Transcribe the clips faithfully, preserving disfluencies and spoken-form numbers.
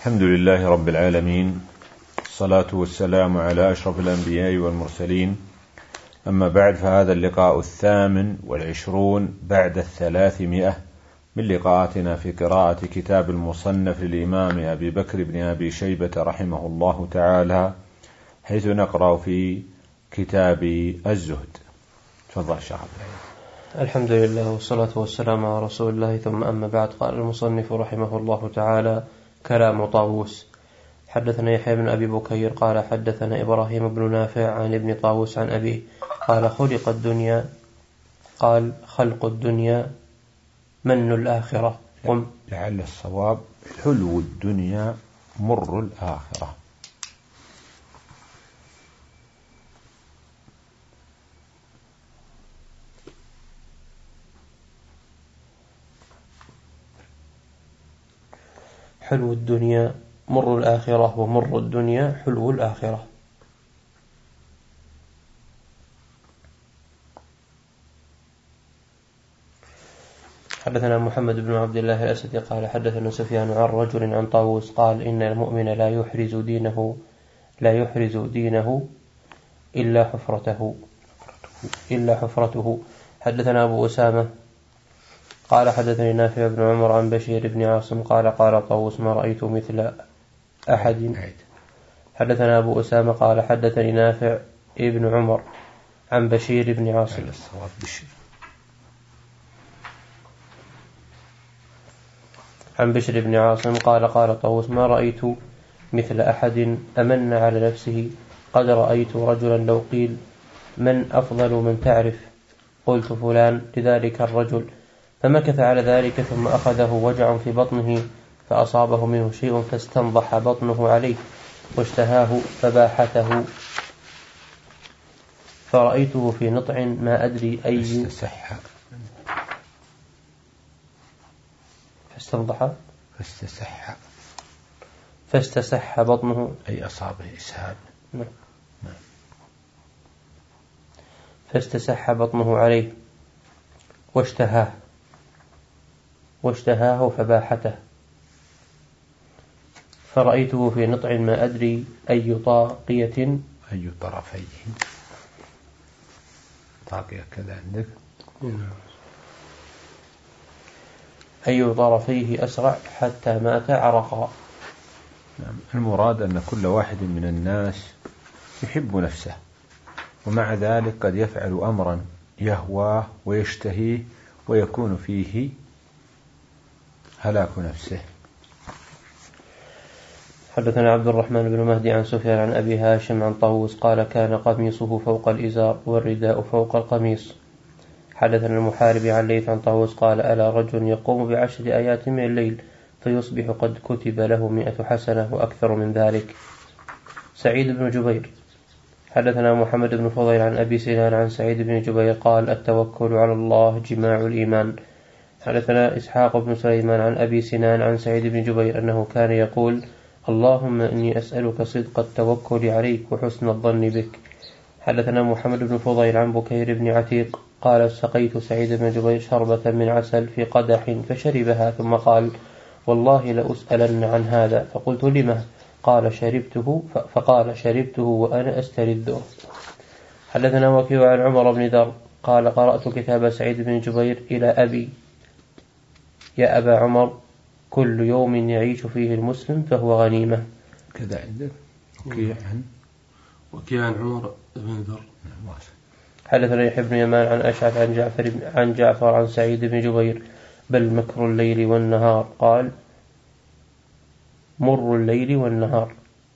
الحمد لله رب العالمين، الصلاة والسلام على أشرف الأنبياء والمرسلين. أما بعد، فهذا اللقاء الثامن والعشرون بعد الثلاثمائة من لقاءاتنا في قراءة كتاب المصنف للإمام أبي بكر بن أبي شيبة رحمه الله تعالى، حيث نقرأ في كتاب الزهد. تفضل شيخ. الحمد لله والصلاة والسلام على رسول الله، ثم أما بعد. قال المصنف رحمه الله تعالى: كلام طاووس. حدثنا يحيى بن أبي بكير قال حدثنا إبراهيم بن نافع عن ابن طاووس عن أبيه قال خلق الدنيا قال خلق الدنيا من الآخرة. قم لعل الصواب حلو الدنيا مر الآخرة. حلو الدنيا مر الآخرة، ومر الدنيا حلو الآخرة. حدثنا محمد بن عبد الله الأسدي قال حدثنا سفيان عن رجل عن طاووس قال إن المؤمن لا يحرز دينه لا يحرز دينه إلا حفرته إلا حفرته. حدثنا أبو أسامة قال حدثني نافع بن عمر عن بشير بن عاصم قال قال طاووس ما رأيت مثل أحد. حدثنا أبو أسامة قال حدثني نافع ابن عمر عن بشير بن عاصم عن بشير بن عاصم قال قال طاووس ما رأيت مثل أحد أمن على نفسه. قد رأيت رجلا لو قيل من أفضل من تعرف قلت فلان لذلك الرجل، فمكث على ذلك ثم أخذه وجع في بطنه فأصابه منه شيء فاستنضح بطنه عليه واشتهاه فباحته، فرأيته في نطع ما أدري أي فاستسح فاستنضح فاستسح فاستسح بطنه أي أصابه إسهاب. نعم. فاستسح بطنه عليه واشتهاه واشتهاه فباحته، فرأيته في نطع ما أدري أي طاقية أي طرفيه طاقية كذا عندك أي طرفيه أسرع حتى مات عرقا. نعم. المراد أن كل واحد من الناس يحب نفسه، ومع ذلك قد يفعل أمرا يهواه ويشتهيه ويكون فيه هلاك نفسه. حدثنا عبد الرحمن بن مهدي عن سفيان عن أبي هاشم عن طاووس قال كان قميصه فوق الإزار والرداء فوق القميص. حدثنا المحارب عن ليث عن طاووس قال ألا رجل يقوم بعشر آيات من الليل فيصبح قد كتب له مئة حسنة وأكثر من ذلك. سعيد بن جبير. حدثنا محمد بن فضيل عن أبي سنان عن سعيد بن جبير قال التوكل على الله جماع الإيمان. حدثنا إسحاق بن سليمان عن أبي سنان عن سعيد بن جبير أنه كان يقول اللهم إني أسألك صدق التوكل عليك وحسن الظن بك. حدثنا محمد بن فضيل عن بكير بن عتيق قال سقيت سعيد بن جبير شربة من عسل في قدح فشربها ثم قال والله لأسألن عن هذا، فقلت لما؟ قال شربته فقال شربته وأنا أستلذه. حدثنا وكيع عن عمر بن ذر قال قرأت كتاب سعيد بن جبير إلى أبي يا أبا عمر كل يوم يعيش فيه المسلم فهو غنيمة. كذا عندك وكيع عن وكيع عن عمر بن ذر. حدثنا يحيى بن يمان عن أشعث عن جعفر عن جعفر عن سعيد بن جبير بل مكر الليل والنهار قال مر الليل والنهار.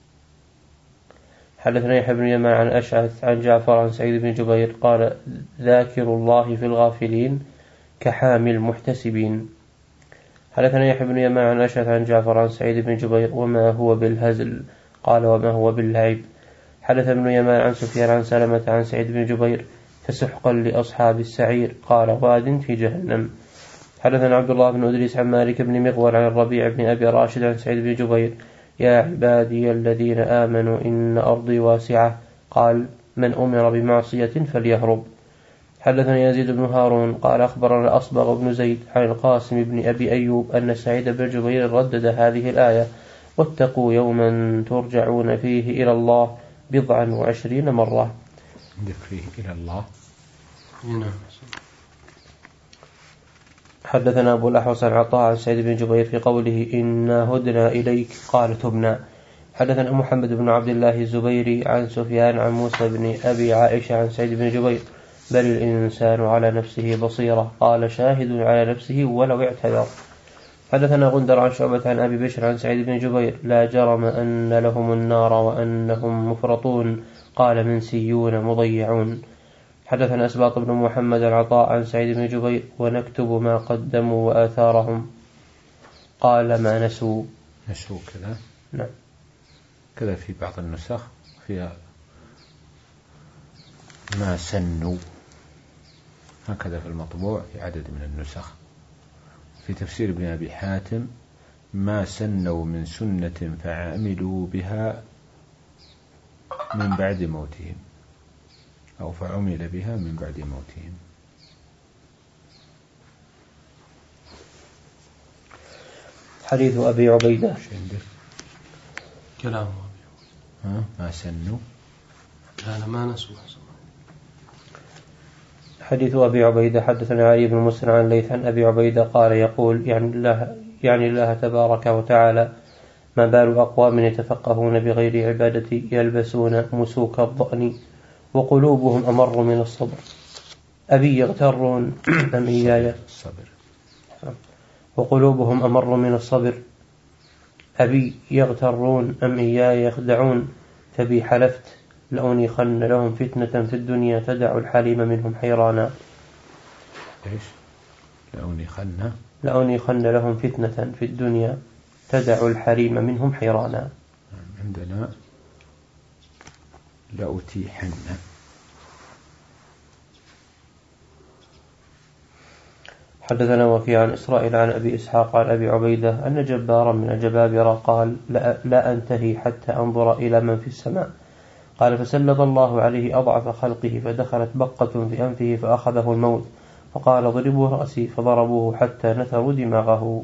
حدثنا يحيى بن يمان عن أشعث عن جعفر عن سعيد بن جبير قال ذاكر الله في الغافلين كحامل المحتسبين. حدثنا يحيى بن يمان عن أشعث عن جعفر عن سعيد بن جبير وما هو بالهزل قال وما هو باللعب. حدث ابن يمان عن سفيان عن سلمة عن سعيد بن جبير فسحقا لأصحاب السعير قال واد في جهنم. حدثنا عبد الله بن أدريس عن مالك بن مغول عن الربيع بن أبي راشد عن سعيد بن جبير يا عبادي الذين آمنوا إن أرضي واسعة قال من أمر بمعصية فليهرب. حدثنا يزيد بن هارون قال أخبرنا أصبغ بن زيد عن القاسم بن أبي أيوب أن سعيد بن جبير ردد هذه الآية واتقوا يوما ترجعون فيه إلى الله بضعا وعشرين مرة. فيه إلى الله. نعم. حدثنا أبو الأحوص عن عطاء عن سعيد بن جبير في قوله إنا هدنا إليك قال تبنا. حدثنا محمد بن عبد الله الزبيري عن سفيان عن موسى بن أبي عائشة عن سعيد بن جبير بل الإنسان على نفسه بصيرة قال شاهد على نفسه ولو اعتذر. حدثنا غندر عن شعبة عن أبي بشر عن سعيد بن جبير لا جرم أن لهم النار وأنهم مفرطون قال منسيون مضيعون. حدثنا أسباط بن محمد العطاء عن سعيد بن جبير ونكتب ما قدموا وآثارهم قال ما نسوا. نسوا كذا. نعم. كذا في بعض النسخ فيها ما سنوا، هكذا في المطبوع في عدد من النسخ. في تفسير ابن أبي حاتم ما سنوا من سنة فعملوا بها من بعد موتهم أو فعمل بها من بعد موتهم. حديث أبي عبيدة كلام ها ما سنوا لا ما نسوا. حديث أبي عبيدة حدثنا علي بن مسلم عن ليث عن أبي عبيدة قال يقول يعني الله, يعني الله تبارك وتعالى ما بال أقوام يتفقهون بغير عبادة يلبسون مسوك الضأن وقلوبهم أمر من الصبر أبي يغترون أم إياي الصبر وقلوبهم أمر من الصبر أبي يغترون أم إياي يخدعون فبي حلفت لأنيخن لهم فتنة في الدنيا تدع الحليم منهم حيرانا. إيش لأنيخن لأنيخن لهم فتنة في الدنيا تدع الحليم منهم حيرانا. عندنا لأتيحن. حدثنا وكيع عن إسرائيل عن أبي إسحاق عن أبي عبيدة أن جبارا من الجبابرة قال لا, لا أنتهي حتى أنظر إلى من في السماء قال فسلط الله عليه أضعف خلقه فدخلت بقة في أنفه فأخذه الموت فقال ضربوا رأسي فضربوه حتى نثروا دماغه.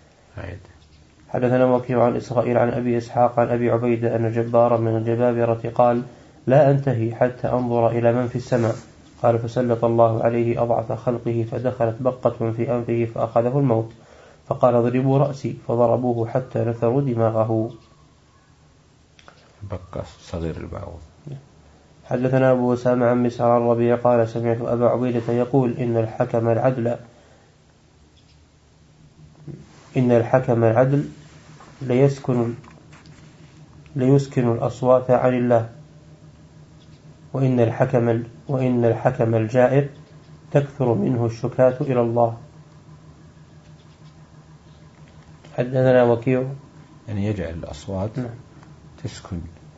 حدثنا وكيع عن إسرائيل عن أبي إسحاق عن أبي عبيدة أن جبارا من الجبابرة قال لا أنتهي حتى أنظر إلى من في السماء قال فسلط الله عليه أضعف خلقه فدخلت بقة في أنفه فأخذه الموت فقال ضربوا رأسي فضربوه حتى نثروا دماغه. بقى صغير البعوض. حدثنا أبو أسامة عن مسعر الربيع قال سمعت أبا عبيدة يقول إن الحكم العدل إن الحكم العدل ليسكن ليسكن الأصوات عن الله وإن الحكم وإن الحكم الجائر تكثر منه الشكاة إلى الله. حدثنا وكيع يعني يجعل الأصوات تسكن.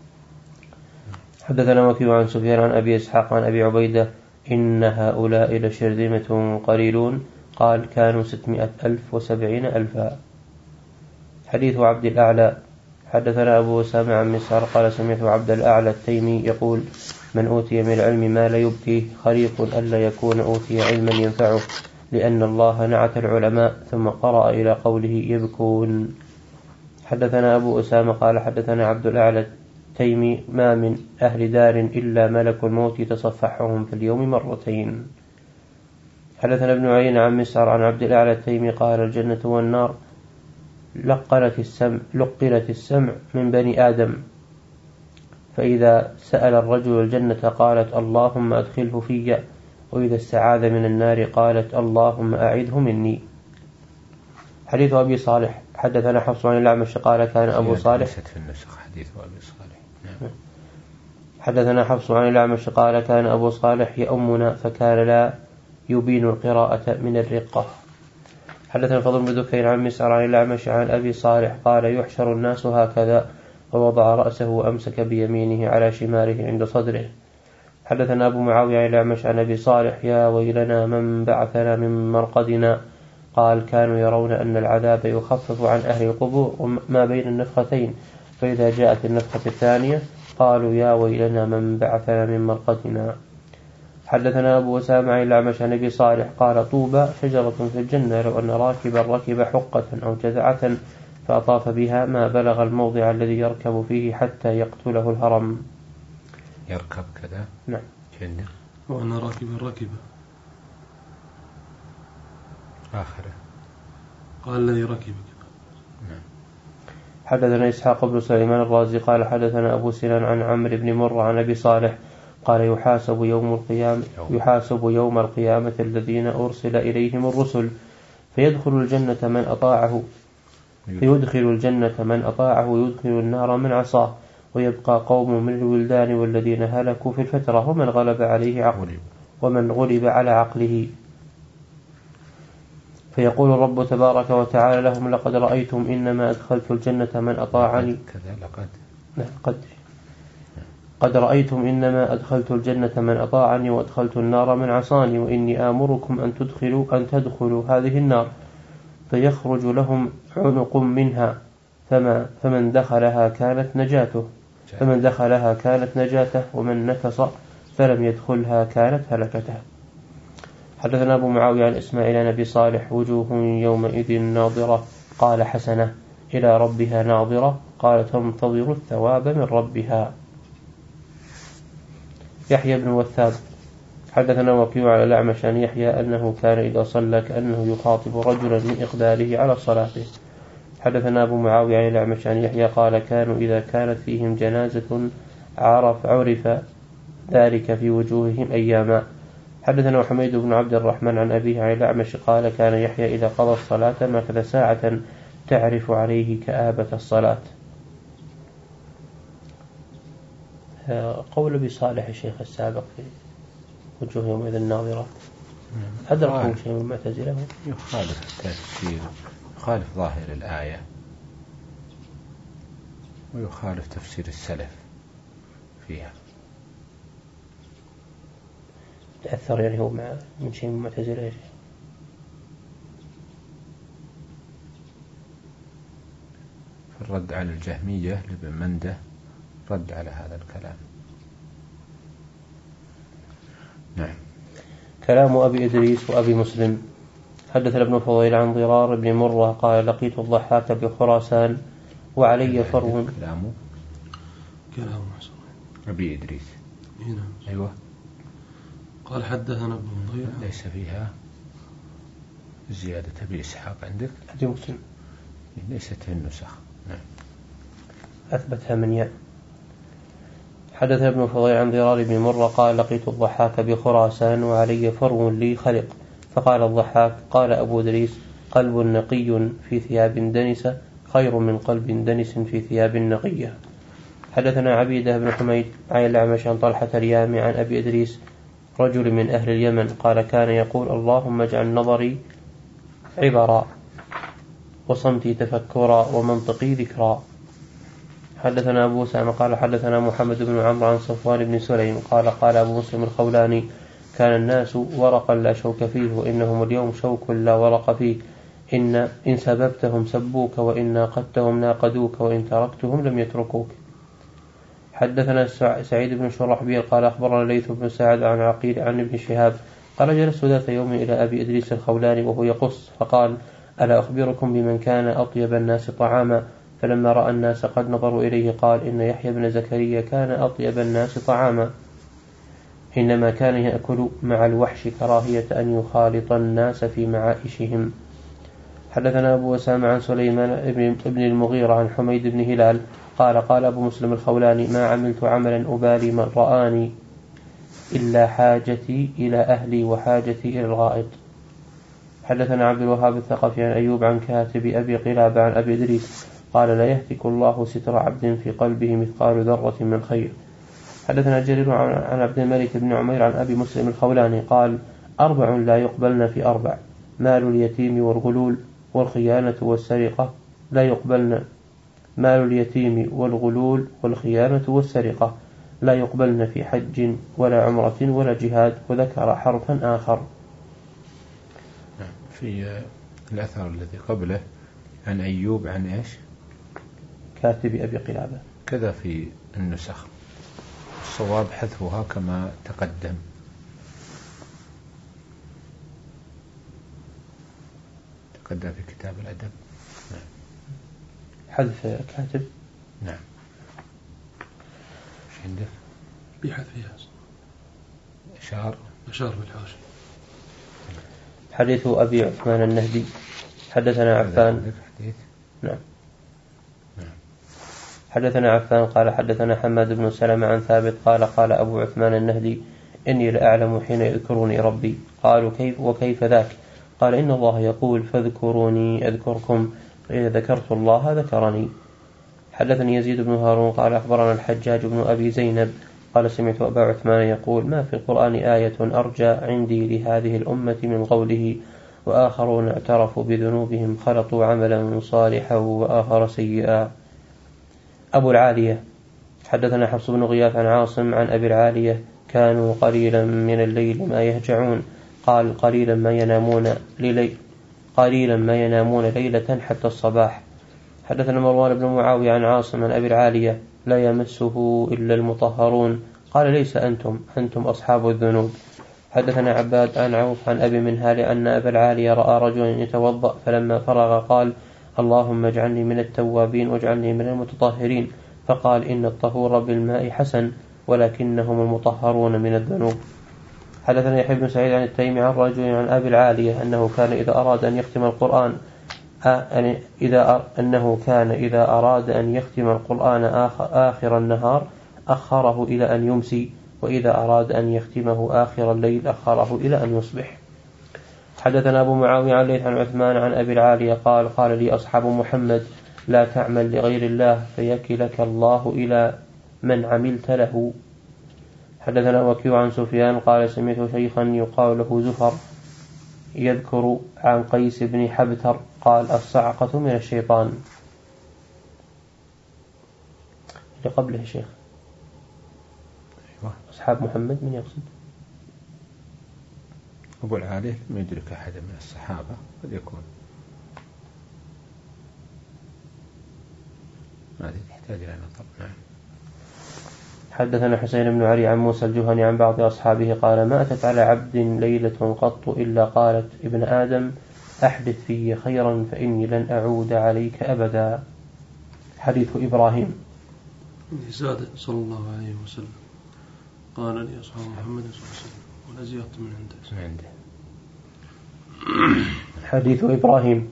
حدثنا وكيع عن سفيان عن أبي إسحاق عن أبي عبيدة إن هؤلاء لشرذمة قليلون قال كانوا ستمائة ألف وسبعين ألفا. حديث عبد الأعلى حدثنا أبو أسامة عن مسعر قال سمعت عبد الأعلى التيمي يقول من أوتي من العلم ما لا يبقيه خريق ألا يكون أوتي علما ينفعه لأن الله نعت العلماء ثم قرأ إلى قوله يبكون. حدثنا أبو أسامة قال حدثنا عبد الأعلى التيمي ما من أهل دار إلا ملك الموت تصفحهم في اليوم مرتين. حدثنا ابن عيينة عن مسعر عن عبد الأعلى التيمي قال الجنة والنار لقلت السمع, لقلت السمع من بني آدم فإذا سأل الرجل الجنة قالت اللهم أدخله في وإذا استعاذ من النار قالت اللهم أعذه مني. حديث أبي صالح حدثنا حفص عن الأعمش قال كان أبو صالح في النسخ حديث أبي صالح. نعم. حدثنا حفص عن الأعمش قال كان أبو صالح يؤمنا فكان لا يبين القراءة من الرقة. حدثنا فضل بن ذكير عن مسعر عن الأعمش عن أبي صالح قال يحشر الناس هكذا ووضع رأسه وأمسك بيمينه على شماله عند صدره. حدثنا أبو معاوية عن الأعمش عن أبي صالح يا ويلنا من بعثنا من مرقدنا قال كانوا يرون أن العذاب يخفف عن أهل القبور ما بين النفختين فإذا جاءت النفخة الثانية قالوا يا ويلنا من بعثنا من مرقدنا. حدثنا أبو أسامة عن الأعمش عن أبي صالح قال طوبى شجرة في الجنة لو أن راكبا ركب حقة أو جذعة فأطاف بها ما بلغ الموضع الذي يركب فيه حتى يقتله الهرم. يركب كذا؟ نعم. جنة. وأنا راكب الركبة آخره قال الذي ركب. نعم. حدثنا إسحاق بن سليمان الرازي قال حدثنا أبو سنان عن عمرو بن مرة عن أبي صالح قال يحاسب يوم القيامة يحاسب يوم القيامة الذين أرسل إليهم الرسل فيدخل الجنة من أطاعه فيدخل الجنة من أطاعه ويدخل النار من عصاه ويبقى قوم من الولدان والذين هلكوا في الفترة ومن غلب عليه عقله ومن غلب على عقله فيقول الرب تبارك وتعالى لهم لقد رأيتم إنما أدخلت الجنة من أطاعني كذا لقد قد قد رأيتم إنما أدخلت الجنة من أطاعني وأدخلت النار من عصاني وإني آمركم أن تدخلوا أن تدخلوا هذه النار فيخرج لهم عنق منها فما فمن دخلها كانت نجاته فمن دخلها كانت نجاته ومن نكص فلم يدخلها كانت هلكته. حدثنا أبو معاوية عن إسماعيل عن أبي صالح وجوه يومئذ ناظرة قال حسنة إلى ربها ناظرة قال تنتظر الثواب من ربها. يحيى بن وثاب حدثنا وكيع على الأعمش عن يحيى أنه كان إذا صلى كأنه يخاطب رجلا من إقباله على صلاته. حدثنا أبو معاوية عن الأعمش عن يحيى قال كانوا إذا كانت فيهم جنازة عرف عرف ذلك في وجوههم أياما. حدثنا حميد بن عبد الرحمن عن أبيه عن الأعمش قال كان يحيى إذا قضى الصلاة مكث ساعة تعرف عليه كآبة الصلاة. قول أبي صالح الشيخ السابق في وجوه يومئذ الناظرة أدركوا شيء من المعتزلة يخالف التفسير يخالف ظاهر الآية ويخالف تفسير السلف فيها. تأثر يعني هو مع من شيء من المعتزلة. في الرد على الجهمية لابن منده رد على هذا الكلام. نعم. كلام أبي إدريس وأبي مسلم. حدثنا ابن فضيل عن ضرار بن مرة قال لقيت الضحاك بخراسان وعلي فرو. كلامه كلام أبي إدريس. هنا. أيوة. قال حدثنا ابن فضيل ليس فيها زيادة أبي إسحاق عندك؟ أبي مسلم ليست في النسخ. نعم. أثبتها من يأ. حدث ابن فضيل عن ضرار بن مرة قال لقيت الضحاك بخراسان وعلي فرو لي خلق فقال الضحاك قال أبو إدريس قلب نقي في ثياب دنسة خير من قلب دنس في ثياب نقية. حدثنا عبيدة بن حميد عن الأعمش عن طلحة اليامي عن أبي إدريس رجل من أهل اليمن قال كان يقول اللهم اجعل نظري عبرا وصمتي تفكرا ومنطقي ذكرا. حدثنا أبو سامة قال حدثنا محمد بن عمرو عن صفوان بن سليم قال قال أبو مسلم الخولاني كان الناس ورقا لا شوك فيه وإنهم اليوم شوك لا ورق فيه إن إن سببتهم سبوك وإن ناقدتهم ناقدوك وإن تركتهم لم يتركوك. حدثنا سعيد بن شرحبيل قال أخبرنا ليث بن سعد عن عقيل عن ابن شهاب قال جلست ذات يوم إلى أبي إدريس الخولاني وهو يقص فقال ألا أخبركم بمن كان أطيب الناس طعاما فلما رأى الناس قد نظروا إليه قال إن يحيى بن زكريا كان أطيب الناس طعاما إنما كان يأكل مع الوحش كراهية أن يخالط الناس في معائشهم. حدثنا أبو أسامة عن سليمان ابن المغيرة عن حميد بن هلال قال قال أبو مسلم الخولاني ما عملت عملا أبالي من رآني إلا حاجتي إلى أهلي وحاجتي إلى الغائط. حدثنا عبد الوهاب الثقفي عن أيوب عن كاتب أبي قلابة عن أبي إدريس قال لا يهتك الله ستر عبد في قلبه مثقال ذرة من خير. حدثنا جرير عن عبد الملك بن عمير عن أبي مسلم الخولاني قال أربع لا يقبلن في أربع مال اليتيم والغلول والخيانة والسرقة لا يقبلن مال اليتيم والغلول والخيانة والسرقة لا يقبلن في حج ولا عمرة ولا جهاد وذكر حرفا آخر. في الأثر الذي قبله عن أيوب عن إيش كاتب أبي قلابة كذا في النسخ الصواب حذفها كما تقدم. تقدم في كتاب الأدب. حذف كاتب. نعم. ايش عندك؟ بحذفها إشار إشار بالحاشية. حديث أبي عثمان النهدي. حدثنا عفان. نعم. حدثنا عفان قال حدثنا حماد بن سلمة عن ثابت قال قال أبو عثمان النهدي إني لأعلم حين يذكرني ربي. قالوا كيف وكيف ذاك؟ قال إن الله يقول فاذكروني أذكركم فإذا ذكرت الله ذكرني. حدثني يزيد بن هارون قال أخبرنا الحجاج بن أبي زينب قال سمعت أبا عثمان يقول ما في القرآن آية أرجى عندي لهذه الأمة من قوله وآخرون اعترفوا بذنوبهم خلطوا عملا صالحا وآخر سيئا. أبو العالية. حدثنا حفص بن غياث عن عاصم عن أبي العالية كانوا قليلا من الليل ما يهجعون قال قليلا ما ينامون لليل قليلا ما ينامون ليلة حتى الصباح. حدثنا مروان بن معاوية عن عاصم عن أبي العالية لا يمسه إلا المطهرون قال ليس أنتم أنتم أصحاب الذنوب. حدثنا عباد عن عوف عن أبي منهال أن أبا العالية رأى رجلا يتوضأ فلما فرغ قال اللهم اجعلني من التوابين واجعلني من المتطهرين فقال إن الطهور بالماء حسن ولكنهم المطهرون من الذنوب. حدثنا يحيى بن سعيد عن التيمي عن رجل عن أبي العالية أنه كان إذا أراد أن يختم القرآن إذا أنه كان إذا أراد أن يختم القرآن آخر النهار أخره إلى أن يمسي وإذا أراد أن يختمه آخر الليل أخره إلى أن يصبح. حدثنا أبو معاوية عن ليث عن عثمان عن أبي العالية قال قال لي أصحاب محمد لا تعمل لغير الله فيكلك الله إلى من عملت له. حدثنا وكيع عن سفيان قال سمعت شيخا يقال له زفر يذكر عن قيس بن حبتر قال الصعقة من الشيطان. لقبله الشيخ أصحاب محمد من يقصد؟ أبو العالية لم يدرك أحد من الصحابة قد يكون هذه تحتاج إلى نظر. نعم. حدثنا حسين بن علي عن موسى الجهني عن بعض أصحابه قال ما أتت على عبد ليلة قط إلا قالت ابن آدم أحدث في خيرا فإني لن أعود عليك أبدا. حديث إبراهيم. زاد صلى الله عليه وسلم قال لي أصحاب محمد صلى الله عليه وسلم ولا زيادة من عنده عنده. حديث إبراهيم.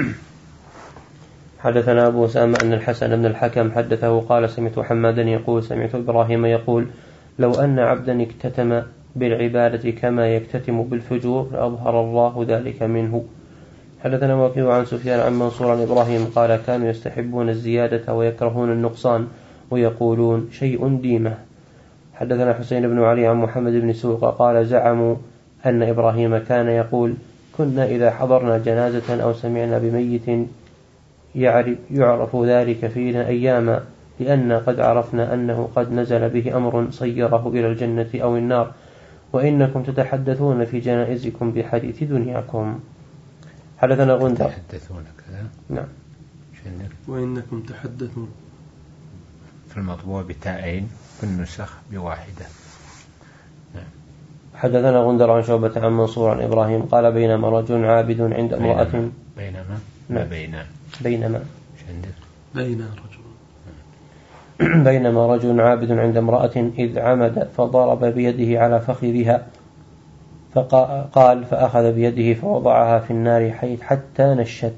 حدثنا أبو أسامة أن الحسن بن الحكم حدثه قال سمعت حمادا يقول سمعت إبراهيم يقول لو أن عبدا اكتتم بالعبادة كما يكتتم بالفجور لأظهر الله ذلك منه. حدثنا وكيع عن سفيان عن منصور عن إبراهيم قال كانوا يستحبون الزيادة ويكرهون النقصان ويقولون شيء ديمة. حدثنا حسين بن علي عن محمد بن سوق قال زعموا أن إبراهيم كان يقول كنا إذا حضرنا جنازة أو سمعنا بميت يعرف ذلك فينا أياما لأن قد عرفنا أنه قد نزل به أمر صيره إلى الجنة أو النار وإنكم تتحدثون في جنائزكم بحديث دنياكم. حدثنا غندر. تحدثون كذا. نعم. وإنكم تحدثون في المطبوع بتاءين في النسخ بواحدة. نعم. حدثنا غندر عن شعبة عن منصور عن إبراهيم قال بينما رجل عابد عند امرأة بينما نعم. بينما بينما بين رجل بينما رجل عابد عند امرأة إذ عمد فضرب بيده على فخذها فقال فأخذ بيده فوضعها في النار حيث حتى نشت.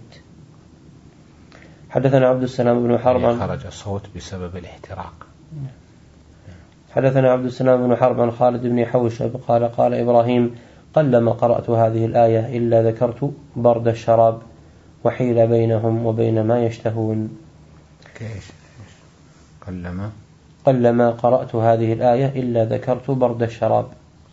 حدثنا عبد السلام بن حرب خرج صوت بسبب الاحتراق. حدثنا عبد السلام بن حرب عن خالد بن حوشب قال قال إبراهيم قلما قرأت هذه الآية إلا ذكرت برد الشراب وحيل بينهم وبين ما يشتهون. كيش قلما قلما قرأت هذه الآية إلا ذكرت برد الشراب.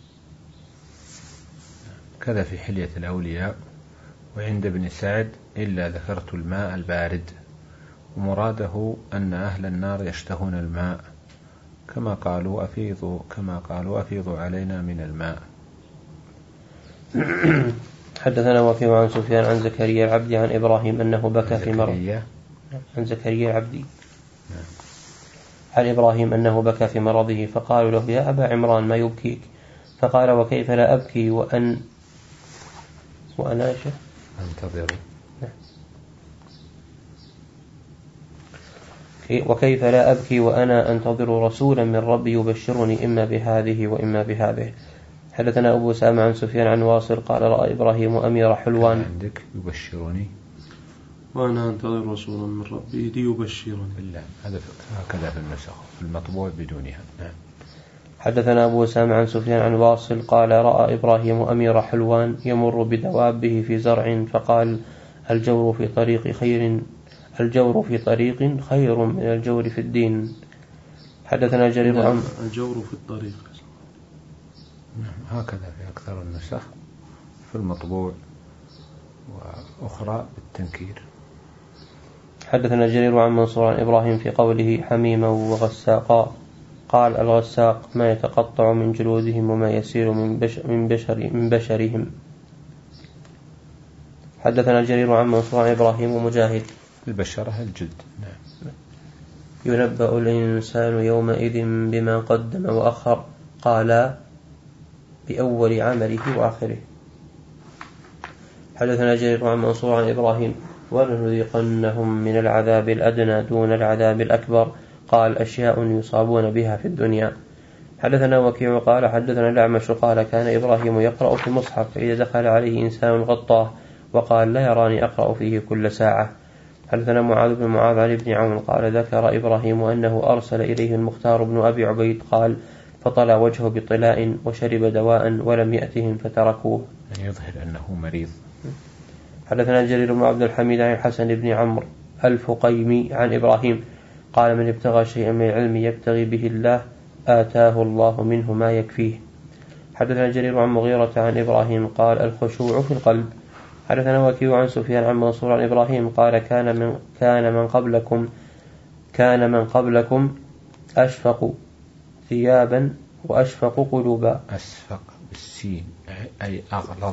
كذا في حلية الأولياء وعند ابن سعد إلا ذكرت الماء البارد ومراده أن أهل النار يشتهون الماء كما قالوا أفيضوا كما قالوا أفيضوا علينا من الماء. حدثنا وكيع عن سفيان عن زكريا العبدي عن إبراهيم أنه بكى في مرض عن زكريا العبدي عن إبراهيم أنه بكى في مرضه فقالوا له يا أبا عمران ما يبكيك فقال وكيف لا أبكي وأن وأنا انتظروا. وكيف لا أبكي وأنا أنتظر رسولا من ربي يبشرني إما بهذه وإما بهذه. حدثنا أبو أسامة عن سفيان عن واصل قال رأى إبراهيم أمير حلوان. عندك يبشرني وأنا أنتظر رسولا من ربي ليبشرني بالله، هذا هكذا في النسخ، في المطبوع بدونها. نعم. حدثنا أبو أسامة عن سفيان عن واصل قال رأى إبراهيم أمير حلوان يمر بدوابه في زرع فقال الجور في طريق خير الجور في طريق خير من الجور في الدين. حدثنا جرير عن الجور في الطريق. نعم، هكذا في أكثر النسخ في المطبوع وأخرى بالتنكير. حدثنا جرير عن منصور عن إبراهيم في قوله حميما وغساقا قال الغساق ما يتقطع من جلودهم وما يسير من بشر من, بشر من بشرهم. حدثنا جرير عن منصور عن إبراهيم ومجاهد البشرة الجلد. نعم. ينبأ الإنسان يومئذ بما قدم وأخر قال بأول عمله وآخره. حدثنا جرير عن منصور عن إبراهيم ولنذيقنهم من العذاب الأدنى دون العذاب الأكبر قال أشياء يصابون بها في الدنيا. حدثنا وكيع قال حدثنا الأعمش قال كان إبراهيم يقرأ في المصحف فإذا دخل عليه إنسان غطاه وقال لا يراني أقرأ فيه كل ساعة. حدثنا معاذ بن معاذ عن ابن عون قال ذكر إبراهيم أنه أرسل إليه المختار بن أبي عبيد قال فطلع وجهه بطلاء وشرب دواء ولم يأتهم فتركوه، يعني يظهر أنه مريض. حدثنا جرير بن عبد الحميد عن الحسن بن عمرو الفقيمي عن إبراهيم قال من ابتغى شيئا من العلم يبتغي به الله آتاه الله منه ما يكفيه. حدثنا جرير عن مغيرة عن إبراهيم قال الخشوع في القلب. حدثنا وكيع عن سفيان عن منصور عن إبراهيم قال كان من كان من قبلكم كان من قبلكم أشفق ثيابا وأشفق قلوبا. أشفق بالسين أي أغلظ.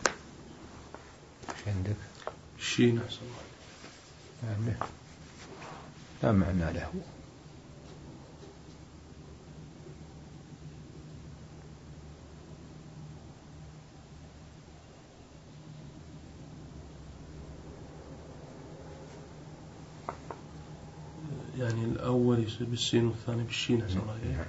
ايش عندك؟ الشين أحسن الله. لا معنى له. يعني الأول يصير بالسين والثاني بالشين أحسن الله.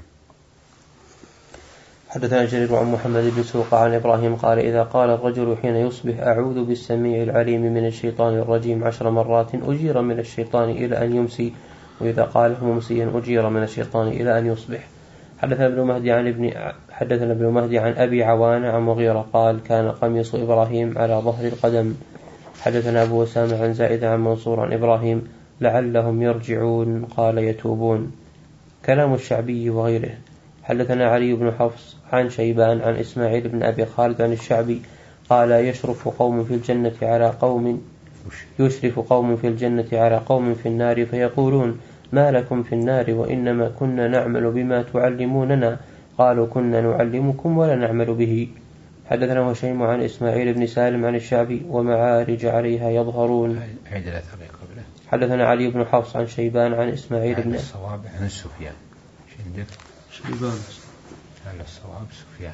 حدثنا جرير عن محمد بن سوق عن إبراهيم قال إذا قال الرجل حين يصبح أعوذ بالسميع العليم من الشيطان الرجيم عشر مرات أجير من الشيطان إلى أن يمسي، وإذا قاله ممسيا أجير من الشيطان إلى أن يصبح. حدثنا ابن مهدي عن ابن حدثنا ابن مهدي عن أبي عوان عن مغيرة قال كان قميص إبراهيم على ظهر القدم. حدثنا أبو أسامة عن زائد عن منصور عن إبراهيم لعلهم يرجعون قال يتوبون. كلام الشعبي وغيره. حدثنا علي بن حفص عن شيبان عن إسماعيل بن أبي خالد عن الشعبي قال يشرف قوم في الجنة على قوم يشرف قوم في الجنة على قوم في النار فيقولون ما لكم في النار وإنما كنا نعمل بما تعلموننا قالوا كنا نعلمكم ولا نعمل به. حدثنا هشيم عن إسماعيل بن سالم عن الشعبي ومعارج عليها يظهرون. حدثنا علي بن حفص عن شيبان عن إسماعيل بن الصواب عن السفيان شيبان على الصواب سفيان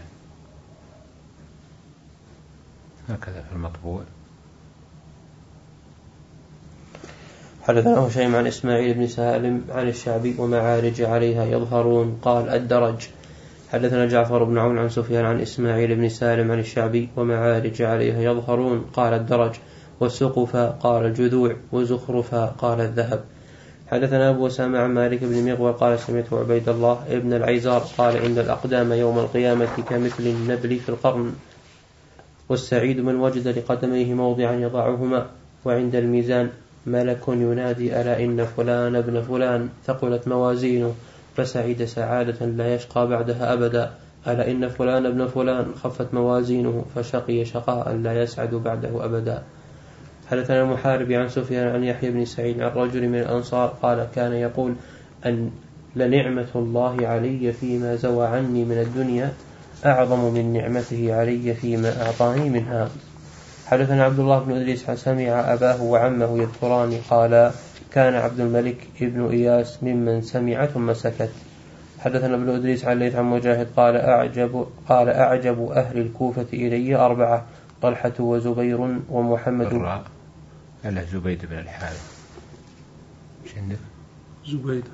هكذا في المطبوع. حدثنا هشيم عن إسماعيل بن سالم عن الشعبي ومعارج عليها يظهرون قال الدرج. حدثنا جعفر بن عون عن سفيان عن إسماعيل بن سالم عن الشعبي ومعارج عليها يظهرون قال الدرج والسقف قال الجذوع وزخرفا قال الذهب. حدثنا أبو أسامة عن مالك بن مغول قال سمعت عبيد الله ابن العيزار قال إن الأقدام يوم القيامة كمثل النبل في القرن والسعيد من وجد لقدميه موضعا يضعهما. وعند الميزان ملك ينادي ألا إن فلان ابن فلان ثقلت موازينه فسعيد سعادة لا يشقى بعدها أبدا، ألا إن فلان ابن فلان خفت موازينه فشقي شقاء لا يسعد بعده أبدا. حدثنا المحارب عن سفيان عن يحيى بن سعيد عن رجل من الأنصار قال كان يقول أن لنعمة الله علي فيما زوى عني من الدنيا أعظم من نعمته علي فيما أعطاني منها. حدثنا عبد الله بن إدريس سمع أباه وعمه يذكران قال كان عبد الملك ابن إياس ممن سمع ثم سكت. حدثنا ابن إدريس عن ليث عن مجاهد قال أعجب, قال أعجب أهل الكوفة إلي أربعة طلحة وزبير ومحمد الراء ألا زبيد بن الحارث. ايش عندك؟ زبيد.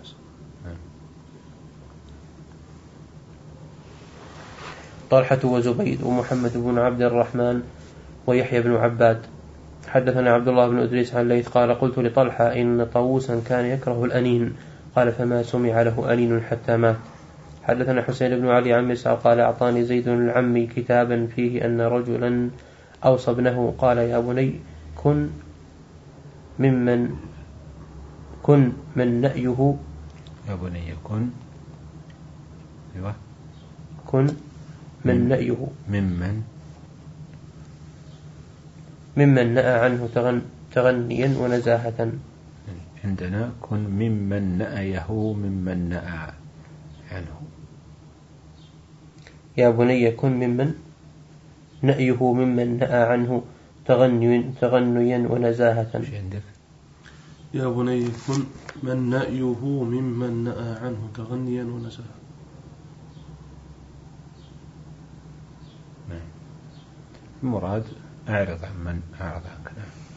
طلحة وزبيد ومحمد بن عبد الرحمن ويحيى بن عباد. حدثنا عبد الله بن أدريس عن ليث قال قلت لطلحة إن طاووسا كان يكره الأنين قال فما سمع له أنين حتى مات. حدثنا حسين بن علي عن مسعر قال أعطاني زيد العمي كتابا فيه أن رجلا أوصى ابنه قال يا بني كن ممن كن من نأيه يا بني كن أيوة كن من نأيه ممن ممن نأى عنه تغن تغنيا ونزاهة. عندنا كن ممن نأيه ممن نأى عنه. يا بني كن ممن نأيه ممن نأى عنه تغني تغنيا ونزاهة. مش عندك يا بني كن من نأيه ممن نأى عنه تغنيا ونزاهة. المراد أعرض عن من أعرض عنك.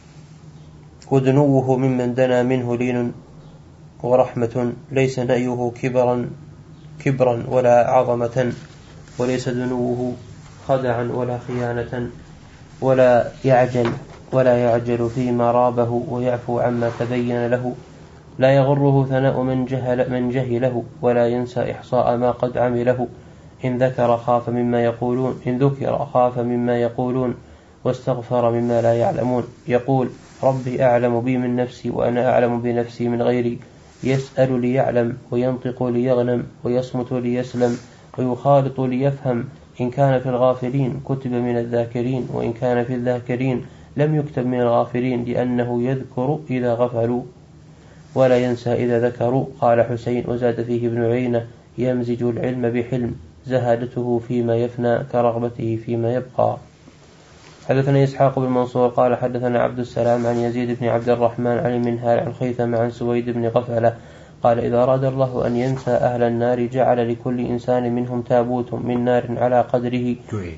ودنوه ممن دنا منه لين ورحمة ليس نأيه كبرا كبرا ولا عظمة وليس دنوه خدعا ولا خيانة ولا يعجل ولا يعجل فيما رابه ويعفو عما تبين له. لا يغره ثناء من جهل من جهله ولا ينسى إحصاء ما قد عمله. إن ذكر خاف مما يقولون إن ذكر خاف مما يقولون واستغفر مما لا يعلمون. يقول ربي أعلم بي من نفسي وأنا أعلم بنفسي من غيري. يسأل ليعلم وينطق ليغنم ويصمت ليسلم ويخالط ليفهم. إن كان في الغافلين كتب من الذاكرين وإن كان في الذاكرين لم يكتب من الغافلين لأنه يذكر إذا غفلوا ولا ينسى إذا ذكروا. قال حسين وزاد فيه ابن عيينة يمزج العلم بحلم زهادته فيما يفنى كرغبته فيما يبقى. حدثنا إسحاق بن منصور قال حدثنا عبد السلام عن يزيد بن عبد الرحمن عن المنهال عن خيثم عن سويد بن غفلة قال إذا أراد الله أن ينسى أهل النار جعل لكل إنسان منهم تابوت من نار على قدره جعل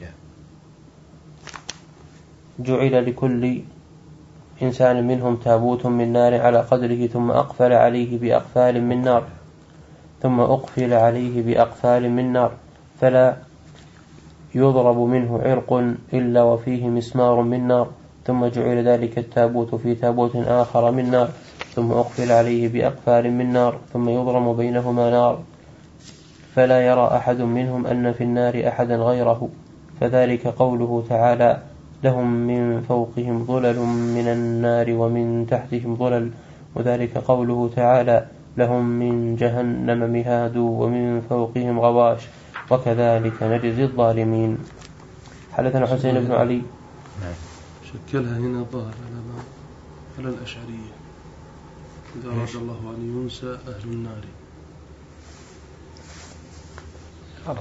جعل لكل إنسان منهم تابوت من نار على قدره ثم أقفل عليه بأقفال من نار ثم أقفل عليه بأقفال من نار فلا يضرب منه عرق إلا وفيه مسمار من نار ثم جعل ذلك التابوت في تابوت آخر من نار ثم أقفل عليه بأقفال من نار ثم يضرم بينهما نار فلا يرى أحد منهم أن في النار أحدا غيره. فذلك قوله تعالى لهم من فوقهم ظلل من النار ومن تحتهم ظلل وذلك قوله تعالى لهم من جهنم مهاد ومن فوقهم غواش وكذلك نجزي الظالمين. حدثنا حسين بن علي شكلها هنا ظاهر على على الأشعرية إذا أراد الله أن ينسى أهل النار غلط.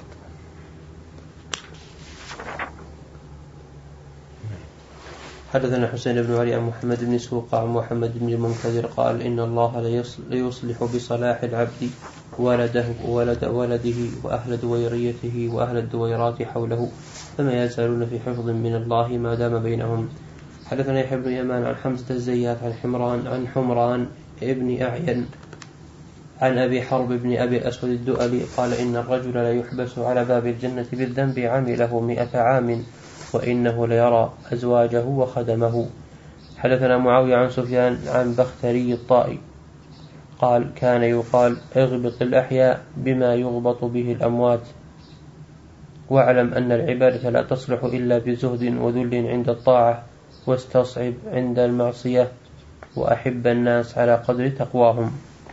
حدثنا حسين بن علي عن محمد بن سوق عن محمد بن المنكدر قال إن الله ليصلح بصلاح العبد ولده ولد ولده وأهل دويريته وأهل الدويرات حوله فما يزالون في حفظ من الله ما دام بينهم. حدثنا يحيى بن يمان عن حمزة الزيات عن حمران عن حمران ابن أعين عن أبي حرب بن أبي الأسود الدؤلي قال إن الرجل لا يحبس على باب الجنة بالذنب عمله مئة عام وإنه ليرى أزواجه وخدمه. حدثنا معاوية عن سفيان عن بختري الطائي قال كان يقال اغبط الأحياء بما يغبط به الأموات واعلم أن العبادة لا تصلح إلا بزهد وذل عند الطاعة واستصعب عند المعصية وأحب الناس على قدر تقواهم.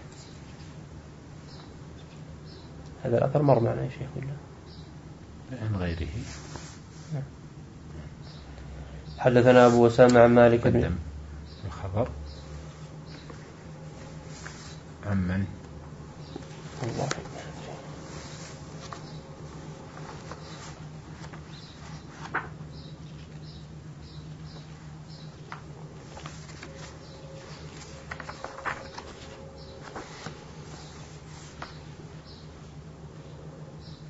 هذا الأثر مر معنا يا شيخ الله عن غيره. حدثنا أبو وسام عن مالك بن الخبر عمن الله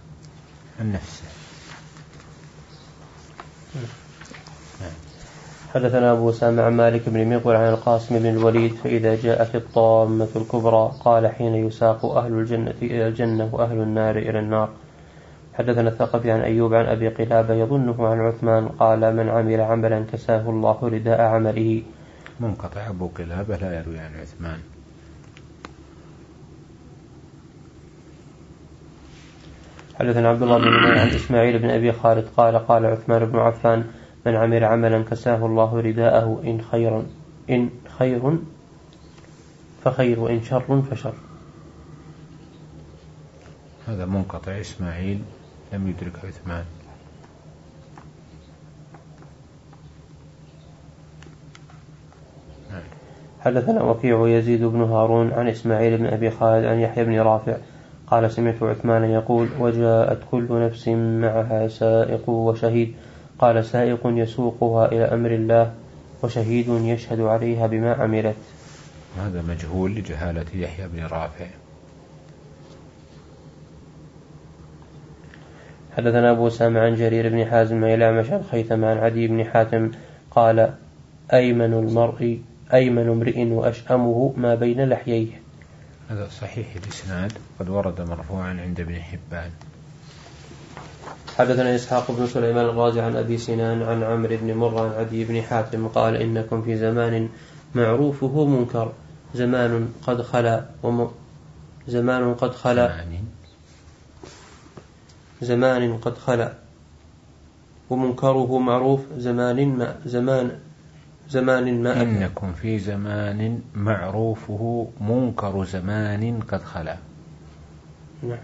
عن نفسه. حدثنا أبو أسامة عن مالك بن مغول عن القاسم بن الوليد فإذا جاءت الطامة الكبرى قال حين يساق أهل الجنة إلى الجنة وأهل النار إلى النار. حدثنا الثقفي عن أيوب عن أبي قلابة يظنه عن عثمان قال من عمل عملا كساه الله رداء عمله. منقطع. أبو قلابة لا يروي عن عثمان. حدثنا عبد الله بن نمير عن إسماعيل بن أبي خالد قال قال عثمان بن عفان من عمل عملا كساه الله رداءه إن خيرا إن خير فخير وإن شر فشر. هذا منقطع. إسماعيل لم يدرك عثمان. حدثنا وكيع يزيد بن هارون عن إسماعيل بن أبي خالد عن يحيى بن رافع قال سمعت عثمان يقول وجاءت كل نفس معها سائق وشهيد قال سائق يسوقها إلى أمر الله وشهيد يشهد عليها بما عملت. هذا مجهول لجهالة يحيى بن رافع. حدثنا أبو أسامة عن جرير بن حازم عن الأعمش عن خيثم عن عدي بن حاتم قال أيمن المرء أيمن امرئ وأشأمه ما بين لحييه. هذا صحيح الإسناد قد ورد مرفوعا عند ابن حبان. حدثنا إسحاق بن سليمان الرازي عن أبي سنان عن عمرو بن مرة عن عدي بن حاتم قال إنكم في زمان معروفه منكر زمان قد خلا وم... زمان قد خلا زمان قد خلا ومنكره معروف زمان ما زمان زمان ما إنكم في زمان معروفه منكر زمان قد خلا. نعم.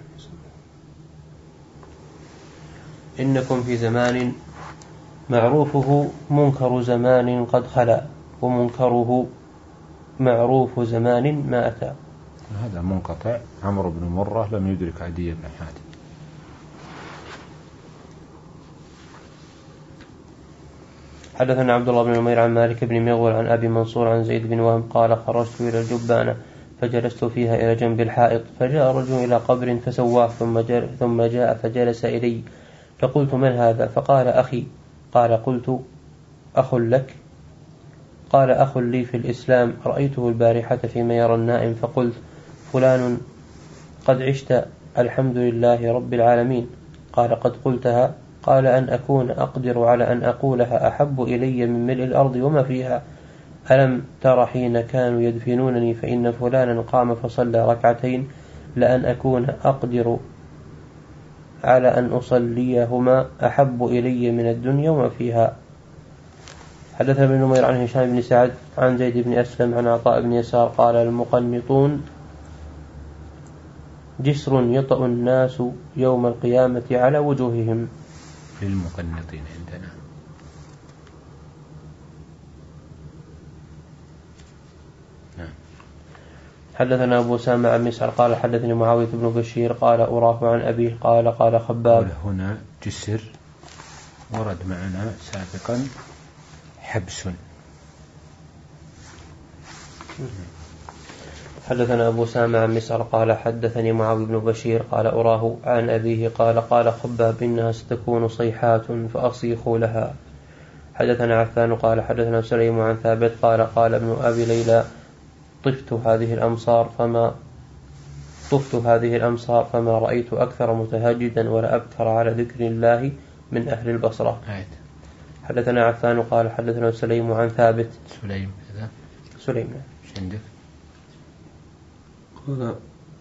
إنكم في زمان معروفه منكر زمان قد خلا ومنكره معروف زمان ما أتى. هذا منقطع. عمرو بن مرة لم يدرك عدي بن حاتم. حدثنا عبد الله بن نمير عن مالك بن مغول عن أبي منصور عن زيد بن وهم قال خرجت إلى الجبانة فجلست فيها إلى جنب الحائط فجاء رجل إلى قبر فسواه ثم, ثم جاء فجلس إلي فقلت من هذا فقال أخي. قال قلت أخ لك؟ قال أخ لي في الإسلام رأيته البارحة فيما يرى النائم فقلت فلان قد عشت الحمد لله رب العالمين. قال قد قلتها؟ قال أن أكون أقدر على أن أقولها أحب إلي من ملء الأرض وما فيها. ألم تر حين كانوا يدفنونني فإن فلانا قام فصلى ركعتين لأن أكون أقدر على أن أصليهما أحب إلي من الدنيا وما فيها. حدثنا ابن نمير عن هشام بن سعد عن زيد بن أسلم عن عطاء بن يسار قال المقنطون جسر يطأ الناس يوم القيامة على وجوههم. للمقنطين عندنا. نعم. حدثنا أبو سامع عن مسعر قال حدثني معاوية بن بشير قال أراه عن أبيه قال قال خباب. هنا جسر ورد معنا سابقا حبس. حدثنا أبو سامع عن مسعر قال حدثني معاوية بن بشير قال أراه عن أبيه قال قال خباب إنها ستكون صيحات فأصيخوا لها. حدثنا عفان قال حدثنا سليم عن ثابت قال قال ابن أبي ليلى طفت هذه الأمصار فما طفت هذه الأمصار فما رأيت أكثر متهجدا ولا أبكر على ذكر الله من أهل البصرة. حدثنا عفان قال حدثنا سليم عن ثابت. سليم كذا. سليم. ايش عندك؟ قال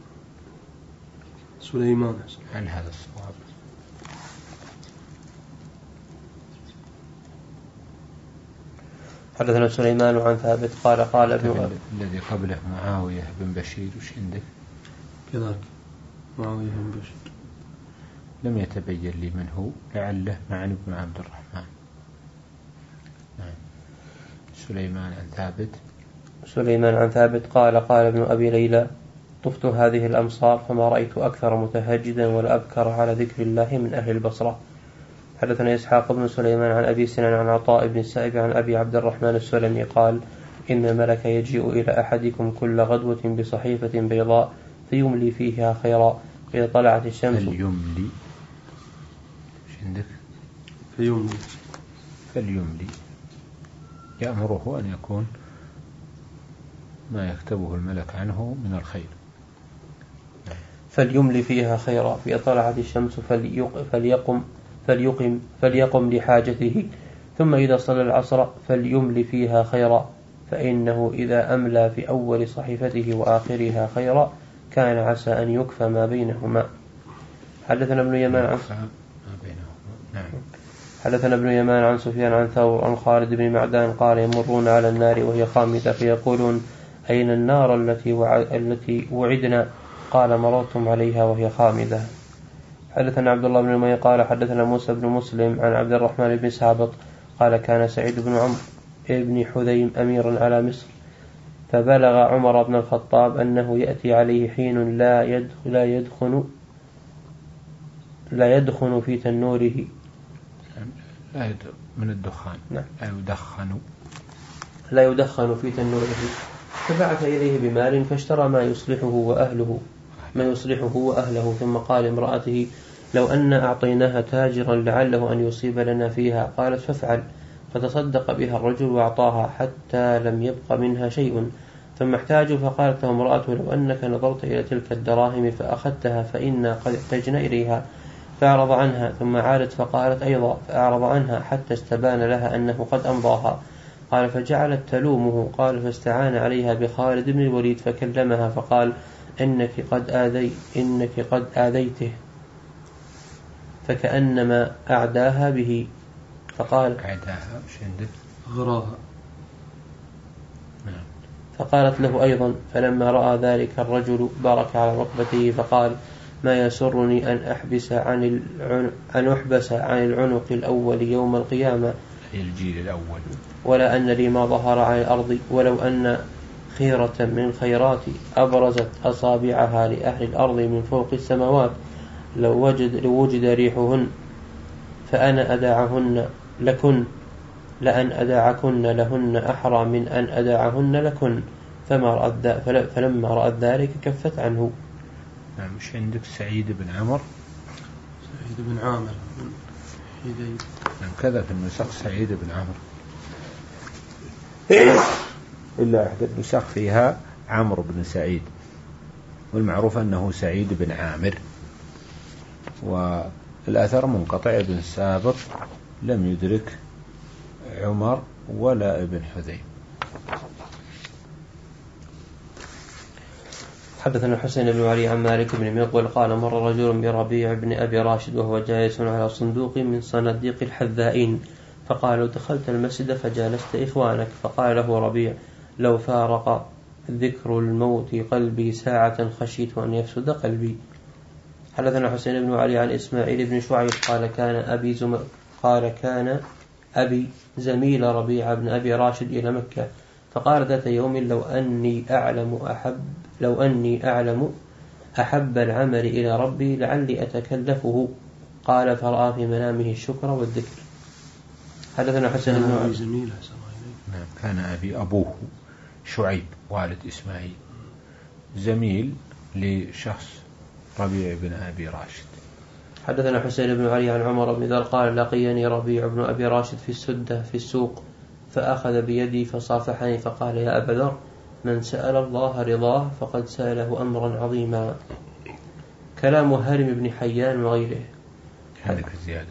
سليمان عن هذا الصواب. حدثنا سليمان عن ثابت قال قال ابن أبي الذي قبله معاوية بن بشير وش عندك؟ كذلك معاوية بن بشير لم يتبين لي من هو لعله معن بن عبد الرحمن. نعم. سليمان عن ثابت. سليمان عن ثابت قال قال ابن أبي ليلى طفت هذه الأمصار فما رأيت أكثر متهجدا ولا أبكر على ذكر الله من أهل البصرة. حدثنا إسحاق بن سليمان عن أبي سنان عن عطاء بن السائب عن أبي عبد الرحمن السلمي قال إن الملك يجيء إلى أحدكم كل غدوة بصحيفة بيضاء فيملي فيها خيرا إذا طلعت الشمس. فليملي ايش عندك؟ فيملي فليملي يأمره أن يكون ما يكتبه الملك عنه من الخير. فليمل فيها خيرا، في طلعت الشمس فليقم فليقم فليقم لحاجته، ثم إذا صلى العصر فليمل فيها خيرا، فإنه إذا أملى في أول صحيفته وآخرها خيرا كان عسى أن يكفى ما بينهما. حدثنا ابن يمان عن حدثنا ابن يمان عن سفيان عن ثور عن خالد بن معدان قال يمرون على النار وهي خامدة فيقولون أين النار التي التي وعدنا؟ قال مررتم عليها وهي خامدة. حدثنا عبد الله بن أمية قال حدثنا موسى بن مسلم عن عبد الرحمن بن سابط قال كان سعيد بن عمرو ابن حذيم أميرا على مصر، فبلغ عمر بن الخطاب أنه يأتي عليه حين لا يدخل لا يدخن لا يدخن في تنوره لا من الدخان نعم. لا يدخن لا يدخن في تنوره، فبعث إليه بمال فاشترى ما يصلحه وأهله ما يصلحه وأهله ثم قال امرأته لو أن أعطيناها تاجرا لعله أن يصيب لنا فيها، قالت فافعل، فتصدق بها الرجل وأعطاها حتى لم يبق منها شيء، ثم احتاجوا فقالت له امرأته لو أنك نظرت إلى تلك الدراهم فأخذتها فإنا قد احتجنا إليها، فأعرض عنها، ثم عادت فقالت أيضا فأعرض عنها حتى استبان لها أنه قد أمضاها، قال فجعلت تلومه، قال فاستعان عليها بخالد بن الوليد فكلمها فقال إنك قد آذي إنك قد آذيته، فكأنما أعداها به، فقال أعداها مش عندك غراها، فقالت له أيضا، فلما رأى ذلك الرجل بارك على ركبته فقال ما يسرني أن أحبس عن العنق أن أحبس عن العنق الأول يوم القيامة الجيل الأول، ولا أن لي ما ظهر عن الأرض، ولو أن خيرة من الخيرات أبرزت أصابعها لأهل الأرض من فوق السماوات لو وجد, لو وجد ريحهن فأنا أداعهن لكن لأن أداعكن لهن أحرى من أن أداعهن لكن، فما رأت فلما رأت ذلك كفت عنه. نعم. مش عندك سعيد بن عمر؟ سعيد بن عامر حذيم نعم كذا في النسخ سعيد بن عمر، إلا إحدى النسخ فيها عمرو بن سعيد، والمعروف أنه سعيد بن عامر، والأثر منقطع، ابن سابط لم يدرك عمر ولا ابن حذيم. حدثنا حسين بن علي عن مالك بن مقول قال مر رجل بربيع بن أبي راشد وهو جالس على صندوق من صناديق الحذائين، فقالوا دخلت المسجد فجالست إخوانك، فقال له ربيع لو فارق ذكر الموت قلبي ساعة خشيت أن يفسد قلبي. حدثنا حسين بن علي عن إسماعيل بن شعيب قال كان أبي زم... قال كان أبي زميل ربيع بن أبي راشد إلى مكة، فقال ذات يوم لو أني أعلم أحب لو أني أعلم أحب العمل إلى ربي لعلي أتكلفه، قال فرأى في منامه الشكر والذكر. حدثنا حسين بن علي زميل نعم كان أبي أبوه شعيب والد إسماعيل زميل لشخص ربيع بن أبي راشد. حدثنا حسين بن علي عن عمر بن ذر قال لقيني ربيع بن أبي راشد في السدة في السوق فأخذ بيدي فصافحني فقال يا أبا ذر من سأل الله رضاه فقد سأله أمرا عظيما. كلام هارم بن حيان وغيره. هذه الزيادة.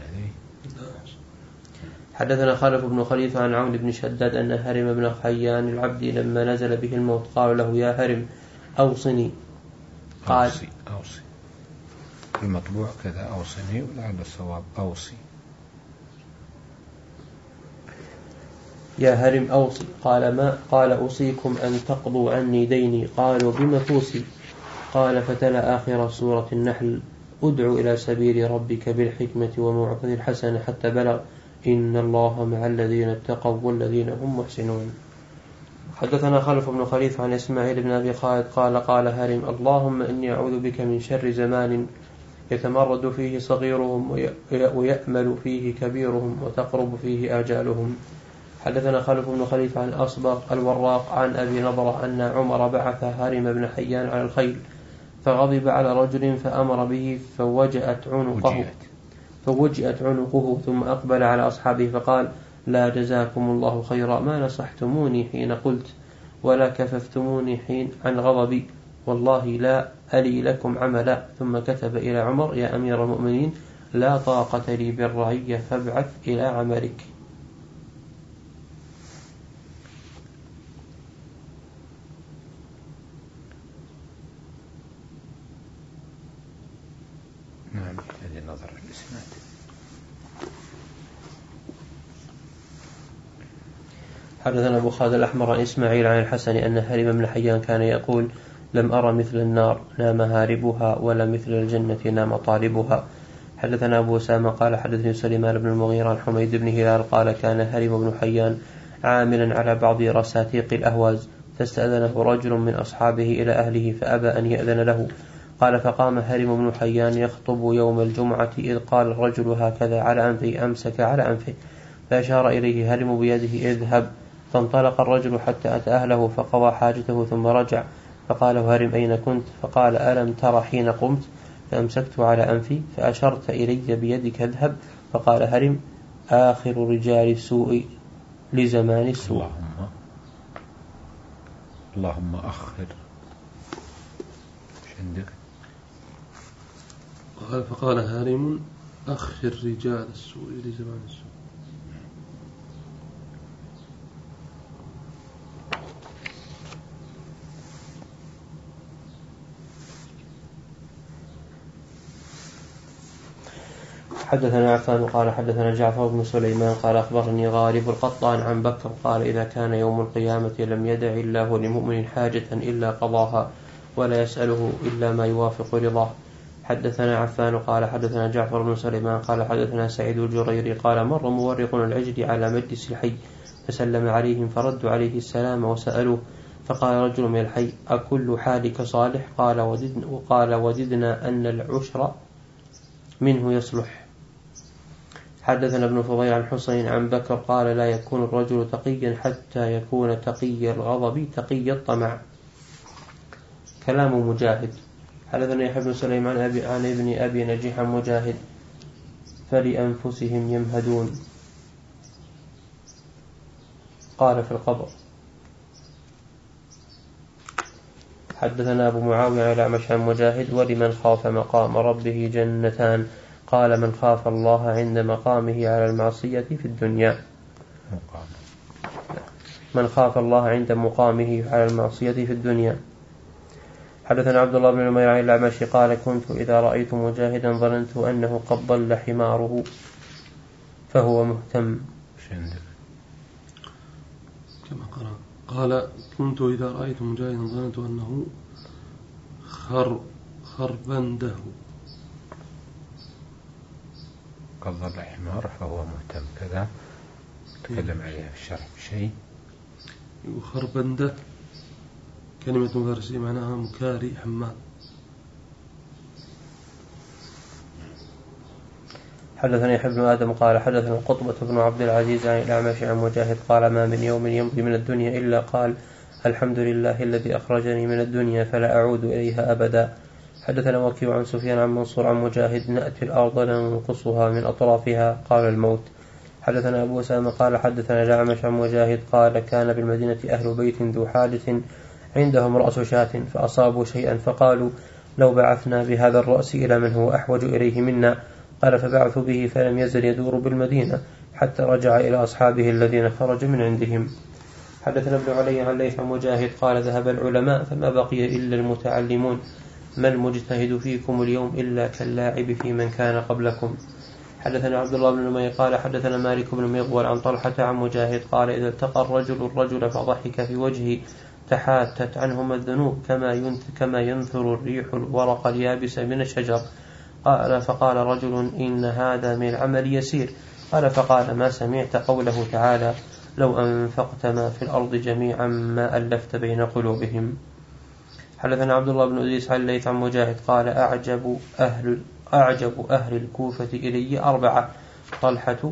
حدثنا خالف بن خليفة عن عون بن شداد أن هرم بن حيان العبدي لما نزل به الموت قال له يا هرم أوصني، قال أوصي أوصي المطبوع كذا أوصني، ولعل الصواب أوصي. يا هرم أوصي، قال ما قال أوصيكم أن تقضوا عني ديني، قالوا بما توصي؟ قال فتلا آخر سورة النحل أدع إلى سبيل ربك بالحكمة وموعظة الحسنة حتى بلغ إن الله مع الذين اتقوا والذين هم محسنون. حدثنا خلف بن خليفة عن إسماعيل بن أبي خالد قال قال هارم اللهم إني أعوذ بك من شر زمان يتمرد فيه صغيرهم ويأمل فيه كبيرهم وتقرب فيه آجالهم. حدثنا خلف بن خليفة عن أصبغ الوراق عن أبي نضرة أن عمر بعث هارم بن حيان على الخيل فغضب على رجل فأمر به فوجأت عنقه فوجئت عنقه ثم أقبل على أصحابه فقال لا جزاكم الله خيرا ما نصحتموني حين قلت ولا كففتموني حين عن غضبي والله لا ألي لكم عملا. ثم كتب إلى عمر يا أمير المؤمنين لا طاقة لي بالرعية فابعث إلى عملك. نعم هذه النظر في الإسناد. حدثنا أبو خالد الأحمر عن إسماعيل عن الحسن أن هرم بن حيان كان يقول لم أرى مثل النار نام هاربها ولا مثل الجنة نام طالبها. حدثنا أبو أسامة قال حدثني سليمان بن المغيرة عن حميد بن هلال قال كان هرم بن حيان عاملا على بعض رساتيق الأهواز فاستأذنه رجل من أصحابه إلى أهله فأبى أن يأذن له. قال فقام هرم بن حيان يخطب يوم الجمعة إذ قال الرجل هكذا على أنفه أمسك على أنفه فأشار إليه هرم بيده اذهب. فانطلق الرجل حتى أتى أهله فقضى حاجته ثم رجع فقال هرم أين كنت؟ فقال ألم تر حين قمت فأمسكت على أنفي فأشرت إلي بيدك اذهب. فقال هرم آخر رجال السوء لزمان السوء. اللهم اللهم أخر عندك. فقال هارم أخر رجال السوء لزمان السوء. حدثنا عفان قال حدثنا جعفر بن سليمان قال أخبرني غالب القطان عن بكر قال إذا كان يوم القيامة لم يدع الله لمؤمن حاجة إلا قضاها ولا يسأله إلا ما يوافق رضاه. حدثنا عفان قال حدثنا جعفر بن سليمان قال حدثنا سعيد الجريري قال مر مورق العجل على مجلس الحي فسلم عليهم فردوا عليه السلام وسألوه فقال رجل من الحي أكل حالك صالح؟ قال وددنا, وقال وددنا أن العشر منه يصلح. حدثنا ابن فضيل عن حسين عن بكر قال لا يكون الرجل تقيا حتى يكون تقي الغضب تقي الطمع. كلام مجاهد. حدثنا يحيى بن سليمان عن, عن ابن أبي نجيح مجاهد فلأنفسهم يمهدون قال في القبر. حدثنا أبو معاوية عن الأعمش عن مجاهد ولمن خاف مقام ربه جنتان قال من خاف الله عند مقامه على المعصية في الدنيا من خاف الله عند مقامه على المعصية في الدنيا. حدثنا عبد الله بن عمير عن الأعمش قال كنت إذا رأيت مجاهدا ظننت أنه قد ضل حماره فهو مهتم. كما قرأ قال كنت إذا رأيت مجاهدا ظننت أنه خر خربنده قد ضل حماره فهو مهتم كذا تكلم عليها في الشرح بشيء. خربنده كلمة مفارسية معناها مكاري حماد. حدثني يحيى بن آدم قال حدثنا قطبة بن عبد العزيز عن الأعمش عن مجاهد قال ما من يوم يمضي من الدنيا إلا قال الحمد لله الذي أخرجني من الدنيا فلا أعود إليها أبدا. حدثنا وكيع عن سفيان عن منصور عن مجاهد نأتي الأرض ننقصها من أطرافها قال الموت. حدثنا أبو أسامة قال حدثنا الأعمش عن مجاهد قال كان بالمدينة أهل بيت ذو حاجة عندهم رأس شاة فأصابوا شيئا فقالوا لو بعثنا بهذا الرأس إلى من هو أحوج إليه منا قال فبعثوا به فلم يزل يدور بالمدينة حتى رجع إلى أصحابه الذين خرج من عندهم. حدثنا ابن علي عن ليث عن مجاهد قال ذهب العلماء فما بقي إلا المتعلمون ما المجتهد فيكم اليوم إلا كاللاعب في من كان قبلكم. حدثنا عبد الله بن نمير قال حدثنا مالك بن مغول عن طلحة عن مجاهد قال إذا التقى الرجل الرجل فضحك في وجهه تحاتت عنهما الذنوب كما كما ينثر الريح الورق اليابس من الشجر. قال فقال رجل إن هذا من العمل يسير. قال فقال ما سمعت قوله تعالى لو أنفقت ما في الأرض جميعا ما ألفت بين قلوبهم. حدثنا عبد الله بن أدريس عن الليث عن مجاهد قال أعجب أهل أعجب أهل الكوفة إلي أربعة طلحة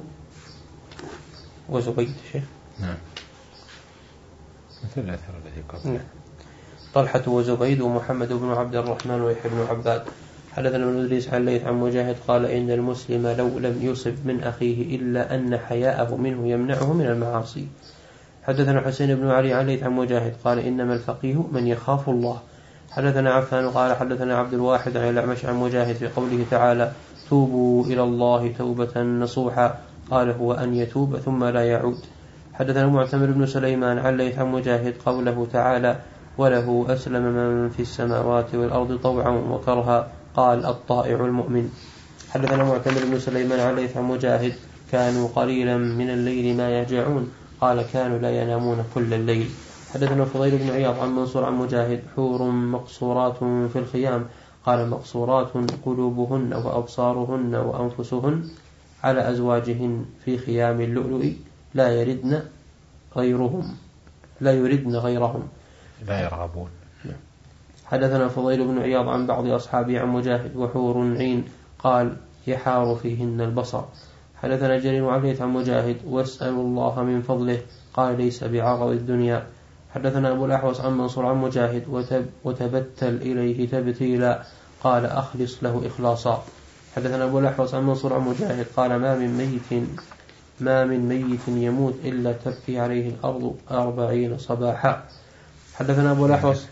وزبيد شيخ نعم مثل الأثر الذي قبل نعم. طلحة وزبيد ومحمد بن عبد الرحمن ويحيى بن عباد. حدثنا ابن إدريس عن الليث عن مجاهد قال إن المسلم لو لم يصب من أخيه إلا أن حياءه منه يمنعه من المعاصي. حدثنا حسين بن علي عن الليث عن مجاهد قال إنما الفقيه من يخاف الله. حدثنا عفان قال حدثنا عبد الواحد عن الأعمش عن مجاهد في قوله تعالى توبوا إلى الله توبة نصوحا قال هو أن يتوب ثم لا يعود. حدثنا معتمر بن سليمان عن الليث عن مجاهد قوله تعالى وله أسلم من في السماوات والأرض طوعا وكرها قال الطائع المؤمن. حدثنا معتمر بن سليمان عن الليث عن مجاهد كانوا قليلا من الليل ما يهجعون قال كانوا لا ينامون كل الليل. حدثنا فضيل بن عياض عن منصور عن مجاهد حور مقصورات في الخيام قال مقصورات قلوبهن وأبصارهن وأنفسهن على أزواجهن في خيام اللؤلؤ لا يردن غيرهم لا يردن غيرهم لا يرغبون. حدثنا فضيل بن عياض عن بعض أصحابه عن مجاهد وحور عين قال يحار فيهن البصر. حدثنا جرير عن الليث عن مجاهد واسألوا الله من فضله قال ليس بعرض الدنيا. حدثنا أبو الأحوص عن منصور عن مجاهد وتب وتبتل إليه تبتيلا قال أخلص له إخلاصا. حدثنا أبو الأحوص عن منصور عن مجاهد قال ما من ميت ما من ميت يموت إلا تبكي عليه الأرض أربعين صباحا. حدثنا أبو الأحوص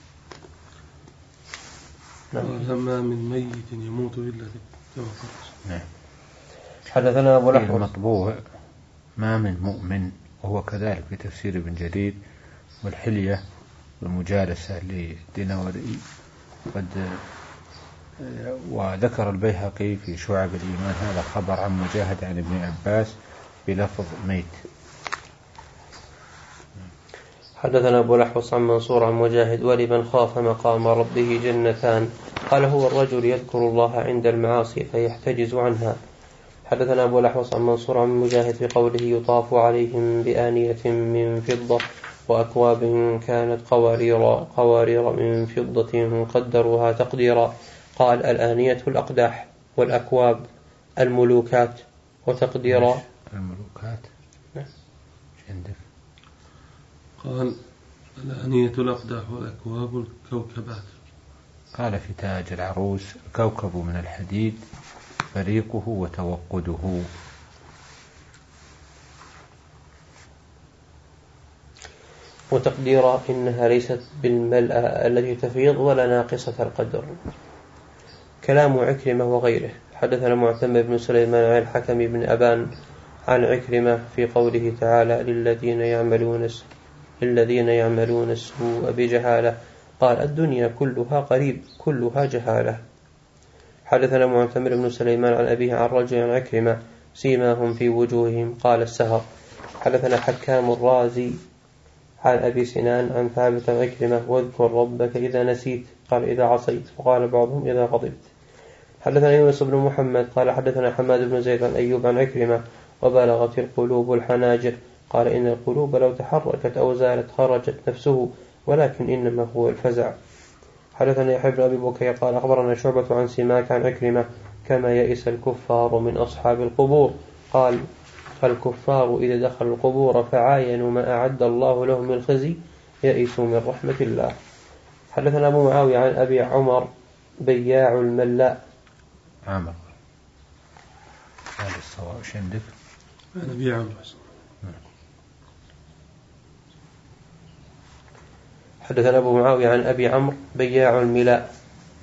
قال ما من ميت يموت إلا نعم. حدثنا أبو الأحوص المطبوع ما من مؤمن وهو كذلك في تفسير ابن جرير والحلية والمجالسة لدينوري قد وذكر البيهقي في شعب الإيمان هذا خبر عن مجاهد عن ابن عباس بلفظ ميت. حدثنا أبو الأحوص عن منصور عن مجاهد ولمن خاف مقام ربه جنتان قال هو الرجل يذكر الله عند المعاصي فيحتجز عنها. حدثنا أبو الأحوص عن منصور عن مجاهد في قوله يطاف عليهم بآنية من فضة وأكواب كانت قوارير, قوارير من فضة قدروها تقديرا قال الآنية الأقداح والأكواب الملوكات وتقديرا الملوكات نعم. عندك قال الآنية الأقداح والأكواب الكوكبات. قال في تاج العروس الكوكب من الحديد فريقه وتوقده. وتقديرا إنها ليست بالملأة التي تفيض ولا ناقصة القدر. كلام عكرمة وغيره. حدثنا معتمر بن سليمان عن الحكم بن أبان عن عكرمة في قوله تعالى للذين يعملون للذين يعملون السوء بجهالة قال الدنيا كلها قريب كلها جهالة. حدثنا معتمر بن سليمان عن أبيه عن رجل عن عكرمة سيماهم في وجوههم قال السهر. حدثنا حكام الرازي عن أبي سنان عن ثابت عن عكرمة واذكر ربك إذا نسيت قال إذا عصيت وقال بعضهم إذا غضبت. حدثنا يونس بن محمد قال حدثنا حماد بن زيد عن أيوب عن عكرمة وبلغت القلوب الحناجر قال إن القلوب لو تحركت أو زالت خرجت نفسه ولكن إنما هو الفزع. حدثنا يحيى بن أبي بكير قال أخبرنا شعبة عن سماك عن عكرمة كما يئس الكفار من أصحاب القبور قال فالكفار إذا دخلوا القبور فعاينوا ما أعد الله لهم من الخزي يئسوا من رحمة الله. حدثنا أبو معاوية عن أبي عمر بياع الملاء عامر هذا الصواب شندك أنا بيع عمر. حدثنا أبو معاوية عن أبي عمرو بياع الملاء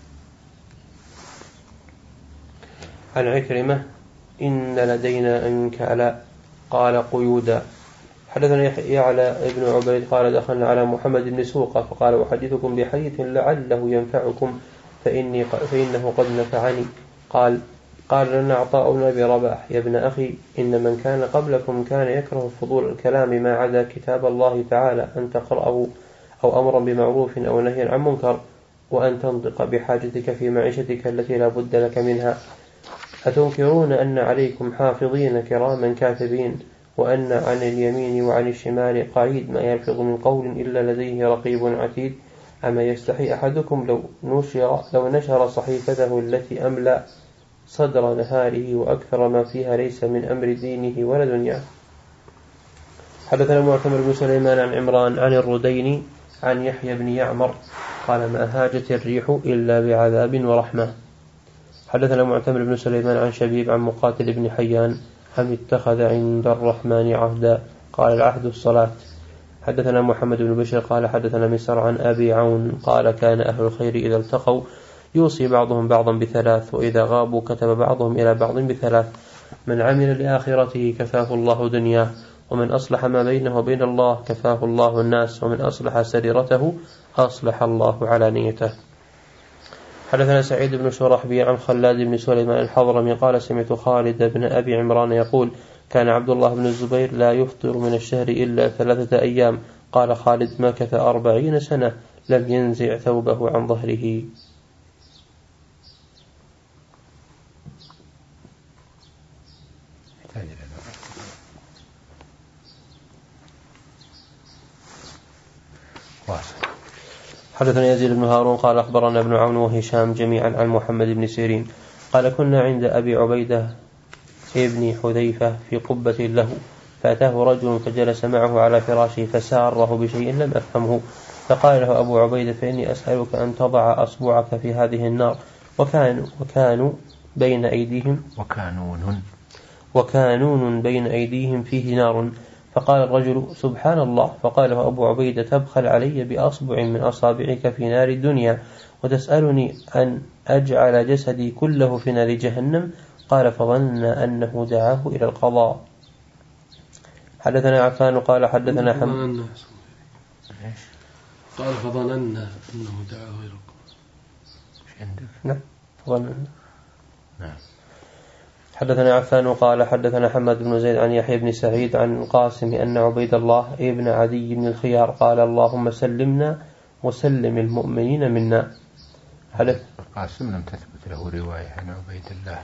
عن عكرمة إن لدينا أنكالا قال قيودا. حدثنا يعلى ابن عبيد قال دخلنا على محمد بن سوقة فقال أحدثكم بحديث لعله ينفعكم فإني فإنه قد نفعني. قال قال لنا عطاء بن أبي رباح يا ابن أخي إن من كان قبلكم كان يكره فضول الكلام ما عدا كتاب الله تعالى أن تقرأه أو أمرا بمعروف أو نهي عن منكر وأن تنطق بحاجتك في معيشتك التي لا بد لك منها. أتنكرون أن عليكم حافظين كراما كاتبين وأن عن اليمين وعن الشمال قعيد ما يلفظ من قول إلا لديه رقيب عتيد أما يستحي أحدكم لو نشر, لو نشر صحيفته التي أملأ صدر نهاره وأكثر ما فيها ليس من أمر دينه ولا دنياه. حدثنا معتمر بن سليمان عن عمران عن الردين عن يحيى بن يعمر قال ما هاجت الريح إلا بعذاب ورحمة. حدثنا معتمر بن سليمان عن شبيب عن مقاتل بن حيان هم اتخذ عند الرحمن عهدا قال العهد الصلاة. حدثنا محمد بن بشر قال حدثنا مسر عن أبي عون قال كان أهل الخير إذا التقوا يوصي بعضهم بعضا بثلاث وإذا غابوا كتب بعضهم إلى بعض بثلاث: من عمل لآخرته كفاه الله دنياه، ومن أصلح ما بينه وبين الله كفاه الله الناس، ومن أصلح سريرته أصلح الله علانيته. حدثنا سعيد بن شرحبي عن خلاد بن سليمان الحضرمي قال سمعت خالد بن أبي عمران يقول كان عبد الله بن الزبير لا يفطر من الشهر إلا ثلاثة أيام. قال خالد مكث أربعين سنة لم ينزع ثوبه عن ظهره. حدثنا يزيد بن هارون قال أخبرنا ابن عون وهشام جميعا عن محمد بن سيرين قال كنا عند أبي عبيدة ابن حذيفة في قبة له فأتاه رجل فجلس معه على فراشه فساره بشيء لم أفهمه فقال له أبو عبيدة فإني أسألك أن تضع أصبعك في هذه النار وكان وكانوا بين أيديهم وكانون وكانون بين أيديهم فيه نار. فقال الرجل سبحان الله. فقال له أبو عبيدة تبخل علي بأصبع من أصابعك في نار الدنيا وتسألني أن أجعل جسدي كله في نار جهنم. قال فظننا أنه دعاه إلى القضاء. حدثنا عفان قال حدثنا حمد قال فظننا أنه دعاه إلى القضاء. نعم فظننا. نعم. حدثنا عفان قال حدثنا حمد بن زيد عن يحيى بن سعيد عن القاسم أن عبيد الله ابن عدي بن الخيار قال اللهم سلمنا وسلم المؤمنين منا. القاسم لم تثبت له رواية عن عبيد الله.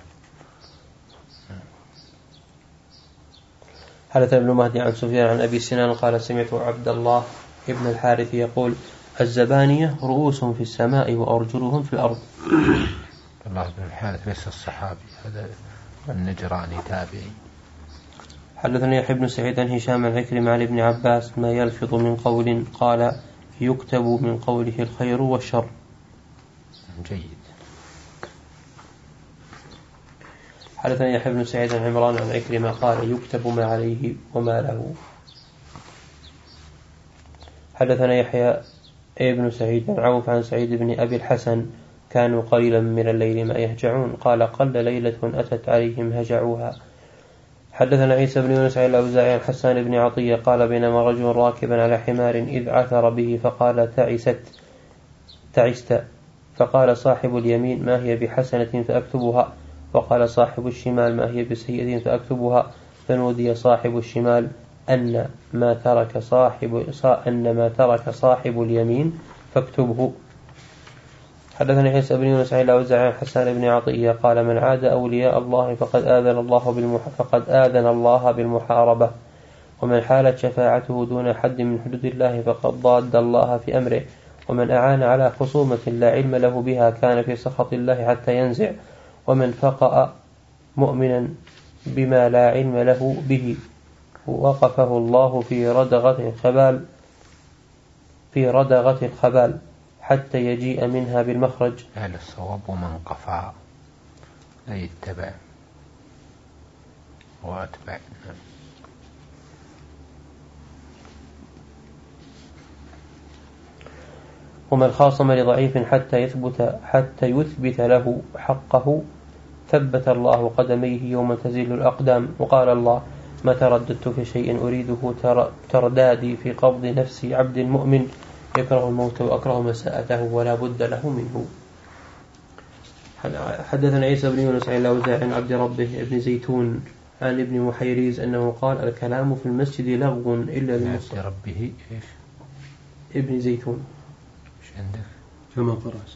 حدثنا ابن مهدي عن سفيان عن أبي سنان قال سمعت عبد الله ابن الحارث يقول الزبانية رؤوس في السماء وأرجلهم في الأرض. الله بن الحارث ليس الصحابي، هذا النجراني تابعي. حدثنا يحيى بن سعيد عن هشام عن عكرمة عن ابن عباس ما يلفظ من قول قال يكتب من قوله الخير والشر. جيد. حدثنا يحيى بن سعيد عن عمران عن عكرمة قال يكتب ما عليه وما له. حدثنا يحيى ابن سعيد عن عوف عن سعيد بن أبي الحسن كانوا قليلا من الليل ما يهجعون قال قل ليلة أتت عليهم هجعوها. حدثنا عيسى بن يونس عن الأوزاعي عن حسان بن عطية قال بينما رجل راكبا على حمار إذ عثر به فقال تعست تعست فقال صاحب اليمين ما هي بحسنة فأكتبها وقال صاحب الشمال ما هي بسيئة فأكتبها فنودي صاحب الشمال أن ما ترك صاحب أن ما ترك صاحب اليمين فاكتبه. حدثنا عيسى بن يونس عن الأوزاعي عن حسان بن عطية قال من عاد أولياء الله فقد آذن الله بالمح... فقد آذن الله بالمحاربة ومن حالت شفاعته دون حد من حدود الله فقد ضاد الله في أمره ومن أعان على خصومة لا علم له بها كان في سخط الله حتى ينزع ومن فقأ مؤمنا بما لا علم له به وقفه الله في ردغة الخبال في ردغة الخبال حتى يجيء منها بالمخرج. هل الصواب ومن قفى لا يتبع واتبع. ومن خاصم لضعيف حتى يثبت حتى يثبت له حقه ثبت الله قدميه يوم تزل الأقدام. وقال الله ما ترددت في شيء أريده تردادي في قبض نفس عبد مؤمن يكره الموت وأكره مساءته ولا بد له منه. حدثنا عيسى بن يونس عن الأوزاعي عن عبد ربه ابن زيتون عن ابن محيريز أنه قال الكلام في المسجد لغو إلا للمصلي. عبد ربه إيش؟ ابن زيتون. إيش عندك؟ كما قرأت.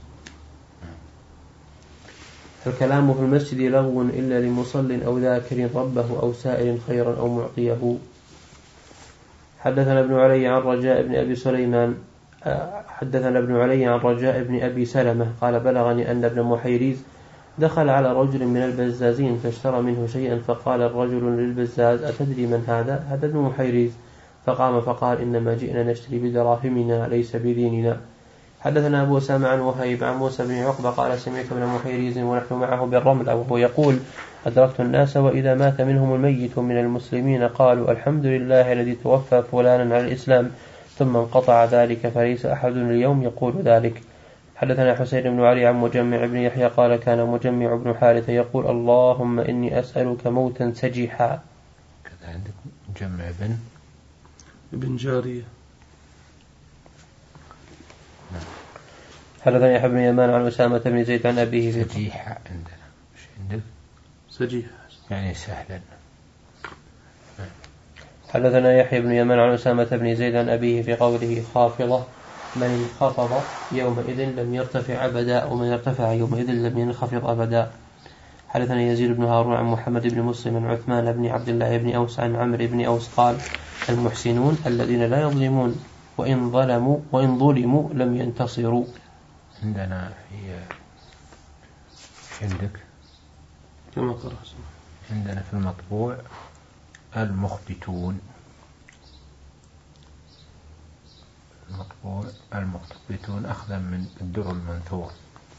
الكلام في المسجد لغو إلا لمصل أو ذاكر ربه أو سائل خيرا أو معطيه. حدثنا ابن علي عن رجاء بن أبي سليمان حدثنا ابن علي عن رجاء بن أبي سلمة قال بلغني أن ابن محيريز دخل على رجل من البزازين فاشترى منه شيئا فقال الرجل للبزاز أتدري من هذا؟ هذا ابن محيريز. فقام فقال إنما جئنا نشتري بدراهمنا ليس بديننا. حدثنا أبو أسامة عن وهيب عن موسى بن عقبة قال سمعت ابن محيريز ونحن معه بالرمل وهو يقول أدركت الناس وإذا مات منهم الميت من المسلمين قالوا الحمد لله الذي توفى فلانا على الإسلام ثم انقطع ذلك فليس أحد اليوم يقول ذلك. حدثنا حسين بن علي عن مجمع بن يحيى قال كان مجمع بن حارثة يقول اللهم إني أسألك موتا سجيحا. كذا عندك مجمع بن ابن جارية. حدثنا يحيى بن يمان عن أسامة بن زيد عن أبيه في سجيحا عندنا مش عندك سجيحا يعني سهلا. حدثنا يحيى بن يمان عن أسامة بن زيد عن أبيه في قوله خافضة من انخفض يومئذ لم يرتفع أبدا ومن ارتفع يومئذ لم ينخفض أبدا. حدثنا يزيد بن هارون عن محمد بن مسلم عن عثمان بن عبد الله بن أوس عن عمرو بن أوس قال المحسنون الذين لا يظلمون وإن ظلموا وإن ظلموا لم ينتصروا. عندنا في عندك كما قرأ عندنا في المطبوع المخبتون المطبوع المخبتون أخذا من الدر المنثور.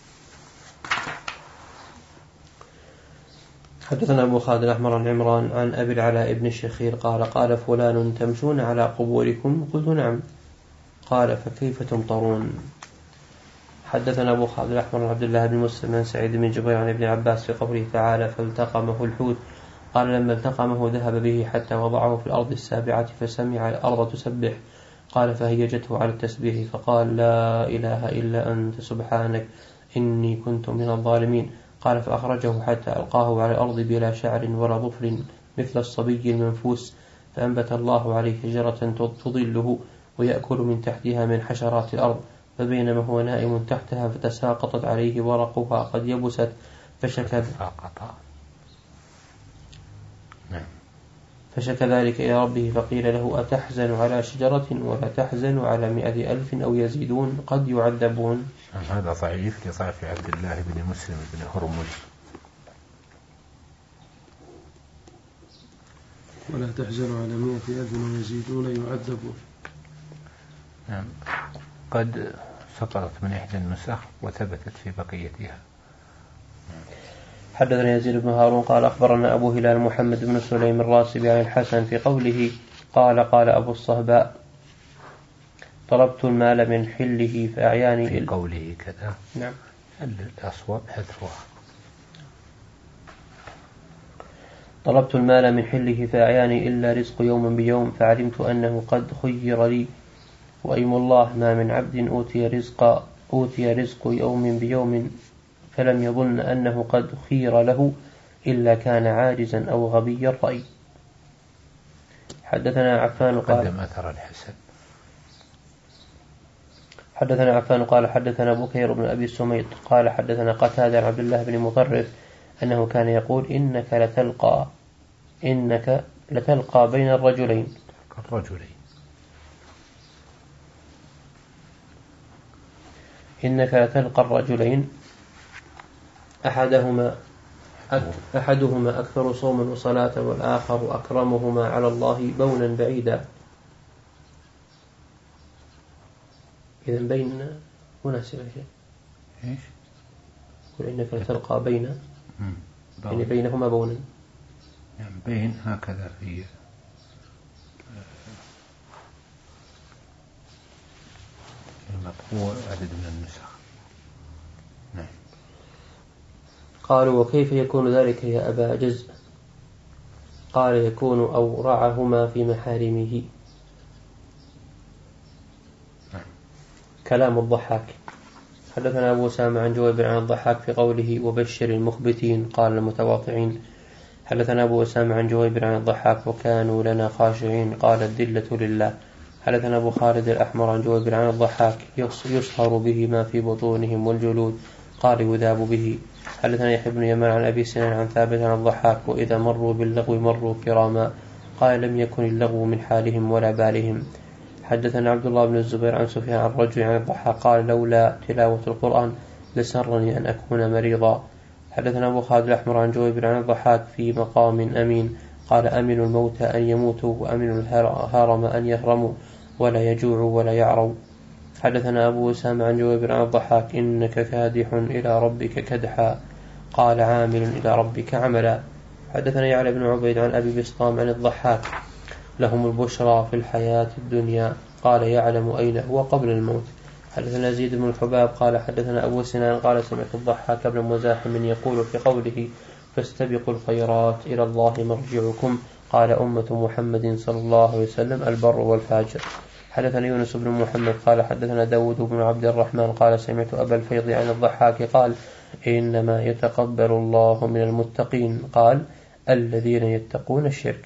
حدثنا أبو خالد الأحمر عن عمران عن أبي العلاء بن الشخير قال قال فلان تمشون على قبوركم قلت نعم قال فكيف تمطرون. حدثنا أبو خالد الأحمر عن عبد الله بن مسلم عن سعيد بن جبير عن ابن عباس في قوله تعالى فالتقمه الحوت قال لما التقمه ذهب به حتى وضعه في الأرض السابعة فسمع الأرض تسبح قال فهيجته على التسبيح فقال لا إله إلا أنت سبحانك إني كنت من الظالمين قال فأخرجه حتى ألقاه على الأرض بلا شعر ولا ظفر مثل الصبي المنفوس فأنبت الله عليه شجرة تظله ويأكل من تحتها من حشرات الأرض فبينما هو نائم تحتها فتساقطت عليه ورقها قد يبست فشكى فشكى ذلك إلى ربه فقيل له أتحزن على شجرة ولا تحزن على مئة ألف أو يزيدون قد يعذبون. هذا ضعيف لضعف عبد الله بن مسلم بن هرمز. ولا تحزن على مئة ألف أو يزيدون يعذبون. نعم قد سقطت من إحدى النسخ وثبتت في بقيتها. حدثنا يزيد بن هارون قال أخبرنا أبو هلال محمد بن سليم الراسبي عن الحسن في قوله قال قال أبو الصهباء طلبت المال من حله فأعياني في قوله كذا. نعم الأصواب حذفها. طلبت المال من حله فأعياني إلا رزق يوم بيوم فعلمت أنه قد خير لي وأيم الله ما من عبد أوتي رزق أوتي رزق يوم بيوم فلم يظن أنه قد خير له إلا كان عاجزا أو غبي الرأي. حدثنا عفان قال قدم أثر الحسن. حدثنا عفان قال حدثنا بكير بن أبي سميط قال حدثنا قتادة عن عبد الله بن مطرف أنه كان يقول إنك لتلقى إنك لتلقى بين الرجلين الرجلين إنك لتلقى الرجلين أحدهما أحدهما أكثر صوما وصلاة والآخر أكرمهما على الله بونا بعيدا. إذن بين مناسبة شيء إيش؟ يقول إنك لتلقى بين يعني بينهما بونا يعني بين هكذا في المطبوع عدد من النسخ. نعم. قالوا وكيف يكون ذلك يا أبا جزء قال يكون أورعهما في محارمه. نعم. كلام الضحاك. حدثنا أبو سامع عن جويبر عن الضحاك في قوله وبشر المخبتين قال المتواضعين. حدثنا أبو سامع عن جويبر عن الضحاك وكانوا لنا خاشعين قال الذلة لله. حدثنا أبو خالد الأحمر عن جويبر عن الضحاك يصهر به ما في بطونهم والجلود قال يذاب به. حدثنا يحيى بن يمان عن أبي سنان عن ثابت عن الضحاك وإذا مروا باللغو مروا كراما قال لم يكن اللغو من حالهم ولا بالهم. حدثنا عبد الله بن الزبير عن سفيان عن رجل عن الضحاك قال لولا تلاوة القرآن لسرني أن أكون مريضا. حدثنا أبو خالد الأحمر عن جويبر عن الضحاك في مقام أمين قال أمن الموتى أن يموتوا وأمن الهرم أن يهرموا ولا يجوعوا ولا يعروا. حدثنا أبو أسامة عن جويبر عن الضحاك إنك كادح إلى ربك كدحا قال عامل إلى ربك عملا. حدثنا يعلى بن عبيد عن أبي بسطام عن الضحاك لهم البشرى في الحياة الدنيا قال يعلم أين هو قبل الموت. حدثنا زيد بن الحباب قال حدثنا أبو سنان قال سمعت الضحاك بن مزاحم يقول في قوله فاستبقوا الخيرات إلى الله مرجعكم قال أمة محمد صلى الله عليه وسلم البر والفاجر. حدثنا يونس بن محمد قال حدثنا داود بن عبد الرحمن قال سمعت أبا الفيض عن الضحاك قال إنما يتقبل الله من المتقين قال الذين يتقون الشرك.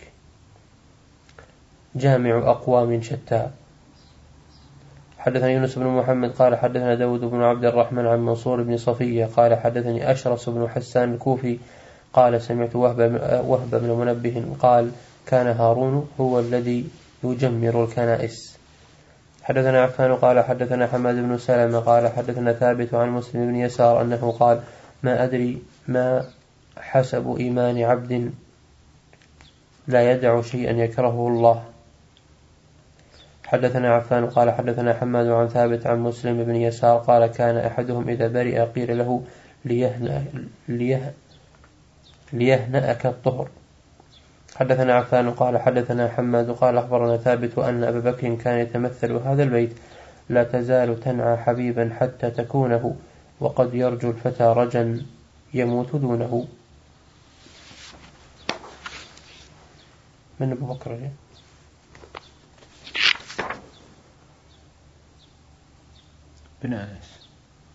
جامع أقوام شتى. حدثنا يونس بن محمد قال حدثنا داود بن عبد الرحمن عن منصور بن صفية قال حدثني أشرس بن حسان الكوفي قال سمعت وهب وهب بن منبه قال كان هارون هو الذي يجمر الكنائس. حدثنا عفان قال حدثنا حماد بن سلمة قال حدثنا ثابت عن مسلم بن يسار أنه قال ما أدري ما حسب إيمان عبد لا يدع شيئا يكرهه الله. حدثنا عفان قال حدثنا حماد عن ثابت عن مسلم بن يسار قال كان أحدهم إذا برئ قيل له ليهنأ ليه ليهنأك الطهر. حدثنا عفان قال حدثنا حماد قال أخبرنا ثابت أن أبا بكر كان يتمثل هذا البيت لا تزال تنعى حبيبا حتى تكونه وقد يرجو الفتى رجا يموت دونه. من أبو بكر جي؟ بن أنس.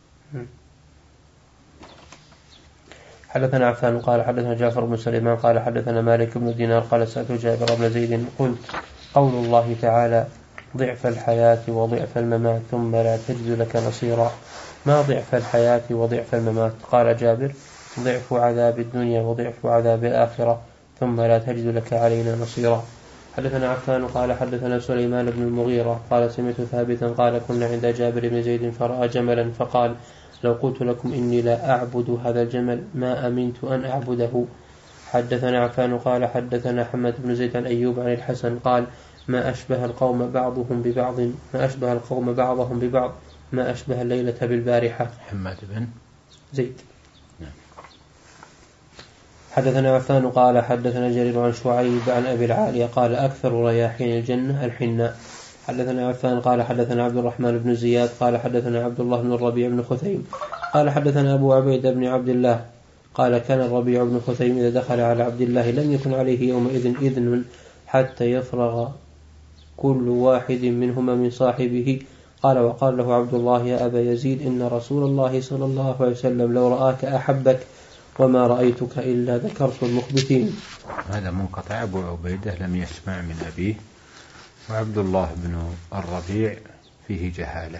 حدثنا عفان قال حدثنا جعفر بن سليمان قال حدثنا مالك بن دينار قال سألت جابر بن زيد قلت قول الله تعالى ضعف الحياة وضعف الممات ثم لا تجد لك نصيرا ما ضعف الحياة وضعف الممات؟ قال جابر ضعف عذاب الدنيا وضعف عذاب الآخرة ثم لا تجد لك علينا نصيرا. حدثنا عفان قال حدثنا سليمان بن المغيرة قال سمعت ثابتا قال كنا عند جابر بن زيد فرأى جملا فقال لو قلت لكم إني لا أعبد هذا الجمل ما أمنت أن أعبده. حدثنا عفان قال حدثنا حماد بن زيد عن أيوب عن الحسن قال ما أشبه القوم بعضهم ببعض ما أشبه القوم بعضهم ببعض ما أشبه الليلة بالبارحة. حماد بن زيد. حدثنا عفان قال حدثنا جرير عن شعيب عن أبي العالية قال أكثر رياحين الجنة الحناء. حدثنا عفان قال حدثنا عبد الرحمن بن زياد قال حدثنا عبد الله بن الربيع بن خثيم قال حدثنا أبو عبيد بن عبد الله قال كان الربيع بن خثيم إذا دخل على عبد الله لم يكن عليه يومئذ إذن حتى يفرغ كل واحد منهما من صاحبه. قال وقال له عبد الله يا أبا يزيد إن رسول الله صلى الله عليه وسلم لو رآك أحبك وما رأيتك إلا ذكرت المخبتين. هذا منقطع. أبو عبيدة لم يسمع من أبيه وعبد الله بن الربيع فيه جهالة.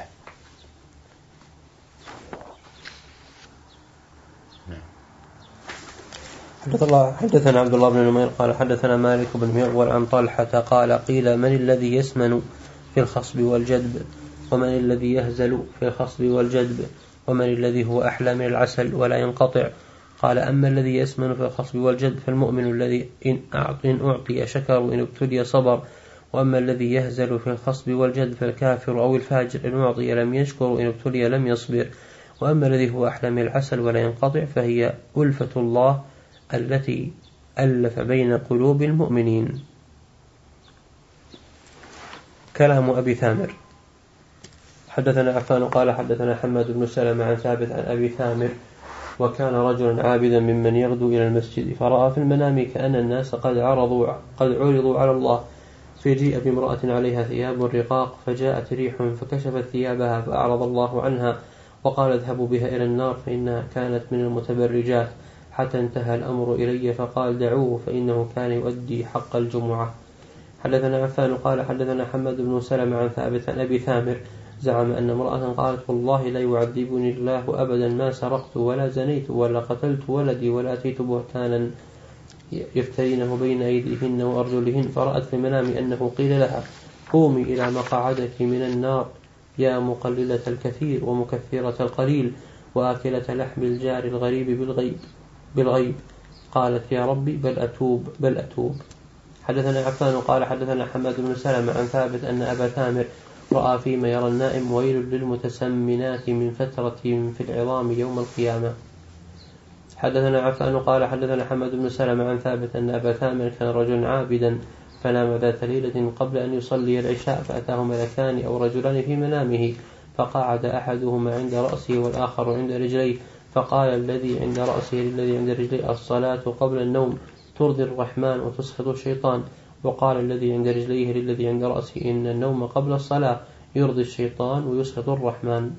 حدثنا عبد الله بن نمير قال حدثنا مالك بن مغول عن طلحة قال قيل من الذي يسمن في الخصب والجدب ومن الذي يهزل في الخصب والجدب ومن الذي هو أحلى من العسل ولا ينقطع؟ قال أما الذي يسمن في الخصب والجدب فالمؤمن الذي إن أعطي شكر وإن ابتلي صبر وأما الذي يهزل في الخصب والجدب فالكافر أو الفاجر إن أعطي لم يشكر وإن ابتلي لم يصبر وأما الذي هو أحلى من العسل ولا ينقطع فهي ألفة الله التي ألف بين قلوب المؤمنين. كلام أبي ثامر. حدثنا عفان قال حدثنا حماد بن سلمة عن ثابت عن أبي ثامر وكان رجلا عابدا ممن يغدو إلى المسجد فرأى في المنام كأن الناس قد عرضوا قد عرضوا على الله فجيء بامرأة عليها ثياب رقاق فجاءت ريح فكشفت ثيابها فأعرض الله عنها وقال اذهبوا بها إلى النار فإنها كانت من المتبرجات حتى انتهى الأمر إلي فقال دعوه فإنه كان يؤدي حق الجمعة. حدثنا عفان قال حدثنا حماد بن سلمة عن ثابت عن أبي ثامر زعم أن امرأة قالت والله لا يعذبني الله أبدا ما سرقت ولا زنيت ولا قتلت ولدي ولا أتيت بهتانا يفترينه بين أيديهن وأرجلهن فرأت في المنام أنه قيل لها قومي إلى مقعدك من النار يا مقللة الكثير ومكثرة القليل وآكلة لحم الجار الغريب بالغيب بالغيب قالت يا ربي بل أتوب بل أتوب. حدثنا عفان قال حدثنا حماد بن سلمة عن ثابت أن أبا ثامر رأى فيما يرى النائم ويل للمتسمنات من فترة في العظام يوم القيامة. حدثنا عفان قال حدثنا حمد بن سلمة عن ثابت أن أبا ثامر كان رجلا عابدا فنام ذات ليلة قبل أن يصلي العشاء فأتاه ملكان أو رجلان في منامه فقعد أحدهما عند رأسه والآخر عند رجليه فقال الذي عند رأسه للذي عند رجليه الصلاة قبل النوم ترضي الرحمن وتسخط الشيطان، وقال الذي عند رجليه للذي عند رأسه إن النوم قبل الصلاة يرضي الشيطان ويسخط الرحمن.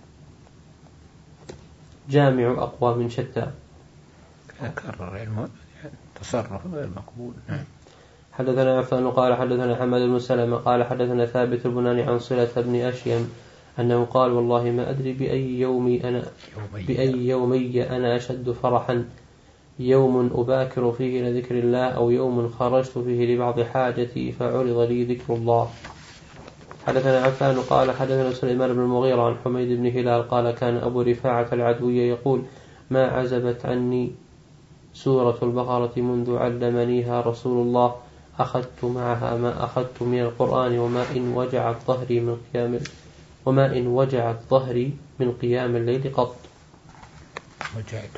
جامع أقوى من شتى. أكرر تصرف غير مقبول. حدثنا عفان قال حدثنا حمد بن سلمة قال حدثنا ثابت البناني عن صلة بن أشيم أنه قال والله ما أدري بأي يومي أنا بأي يومي أنا أشد فرحا، يوم أباكر فيه لذكر الله أو يوم خرجت فيه لبعض حاجتي فعرض لي ذكر الله. حدثنا عفان قال حدثنا سليمان بن المغيرة عن حميد بن هلال قال كان أبو رفاعة العدوية يقول ما عزبت عني سورة البقرة منذ علمنيها رسول الله أخذت معها ما أخذت من القرآن وما إن وجعت ظهري من قيام وما إن وجعت ظهري من قيام الليل قط. وجعت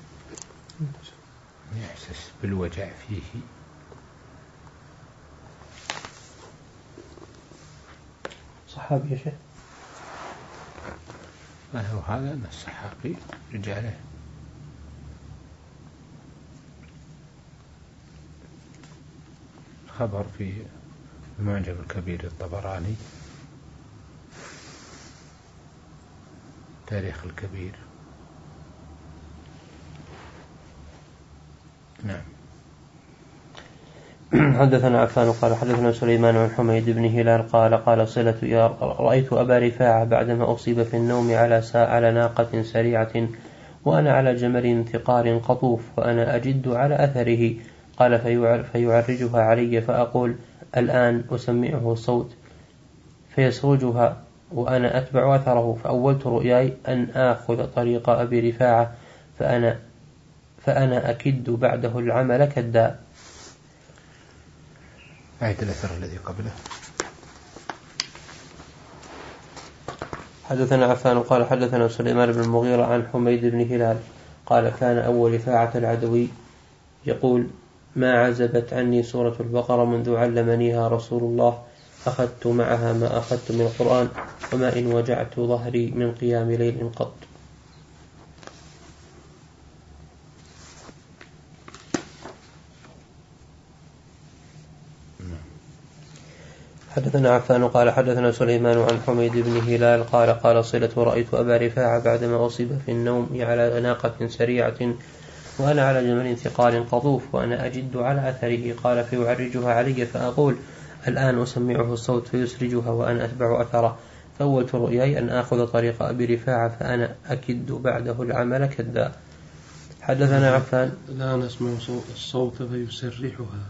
يحسس بالوجع فيه. صحابي يا شيخ. ما هو هذا أن الصحابي رجاله خبر في المعجم الكبير الطبراني تاريخ الكبير. نعم. حدثنا عفان قال حدثنا سليمان عن حميد بن هلال قال قال صلة يا رأيت أبا رفاعة بعدما أصيب في النوم على على ناقة سريعة وأنا على جمل ثقار قطوف وأنا أجد على أثره قال فيعرجها علي فأقول الآن أسمعه الصوت فيسرجها وأنا أتبع أثره فأولت رؤياي أن آخذ طريق أبي رفاعة فأنا فأنا أكد بعده العمل كالداء. أعيد الأثر الذي قبله. حدثنا عفان قال حدثنا سليمان بن المغيرة عن حميد بن هلال قال كان أبو رفاعة العدوي يقول ما عزبت عني سورة البقرة منذ علمنيها رسول الله أخذت معها ما أخذت من القرآن وما إن وجعت ظهري من قيام ليل قط. حدثنا عفان قال حدثنا سليمان عن حميد بن هلال قال قال صلة رأيت أبا رفاعة بعدما أصيب في النوم على ناقة سريعة وأنا على جمل ثقال قطوف وأنا أجد على أثره قال فيعرجها علي فأقول الآن أسمعه الصوت فيسرجها وأنا أتبع أثره فأولت رؤياي أن آخذ طريق أبي رفاعة فأنا أكد بعده العمل كالداء. حدثنا عفان الآن أسمع الصوت فيسرحها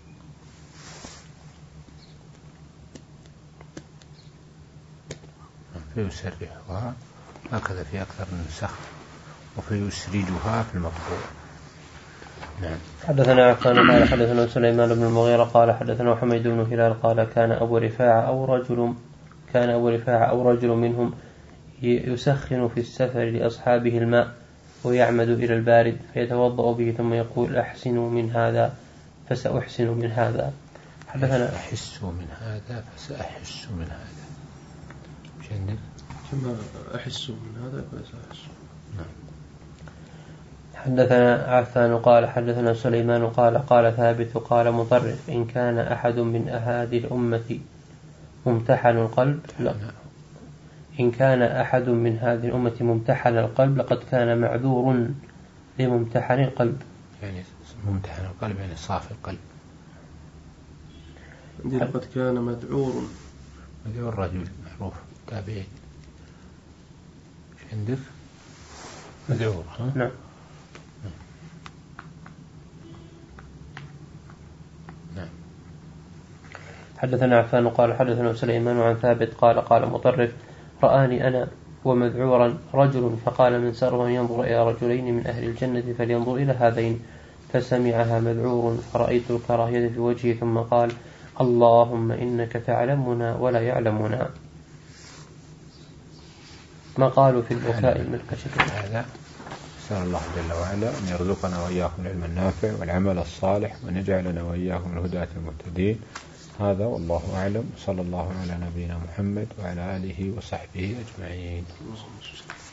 فيسرحها هكذا في أكثر من نسخ وفيسرجها في المطبوع. نعم. حدثنا عفان قال حدثنا سليمان بن المغيرة قال حدثنا حميد بن هلال قال كان أبو رفاعة أو رجل كان أبو رفاعة أو رجل منهم يسخن في السفر لأصحابه الماء ويعمد إلى البارد فيتوضأ به ثم يقول أحسن من هذا فسأحسن من هذا. حدثنا أحس من هذا فسأحس من هذا عندك كما أحس من هذا فسأحس. نعم. حدثنا عفان قال حدثنا سليمان قال قال ثابت قال مطرف إن كان أحد من أهادي الأمة ممتحن القلب لا إن كان أحد من هذه الأمة ممتحن القلب لقد كان معذور لممتحن القلب. يعني ممتحن القلب يعني صافي القلب. عندي لقد كان مدعور مدعور رجل معروف تابعين عندك مدعور ها؟ نعم. نعم. حدثنا عفان قال حدثنا سليمان عن ثابت قال قال مطرف رآني أنا ومذعورا رجل فقال من سر أن ينظر إلى رجلين من أهل الجنة فلينظر إلى هذين فسمعها مذعور فرأيت الكراهية في وجهه ثم قال اللهم إنك تعلمنا ولا يعلمنا. ما قالوا في البكاء من خشية هذا. نسأل الله جل وعلا أن يرزقنا وإياكم العلم النافع والعمل الصالح وأن يجعلنا وإياكم الهداة المهتدين. هذا والله أعلم. صلى الله على نبينا محمد وعلى آله وصحبه أجمعين.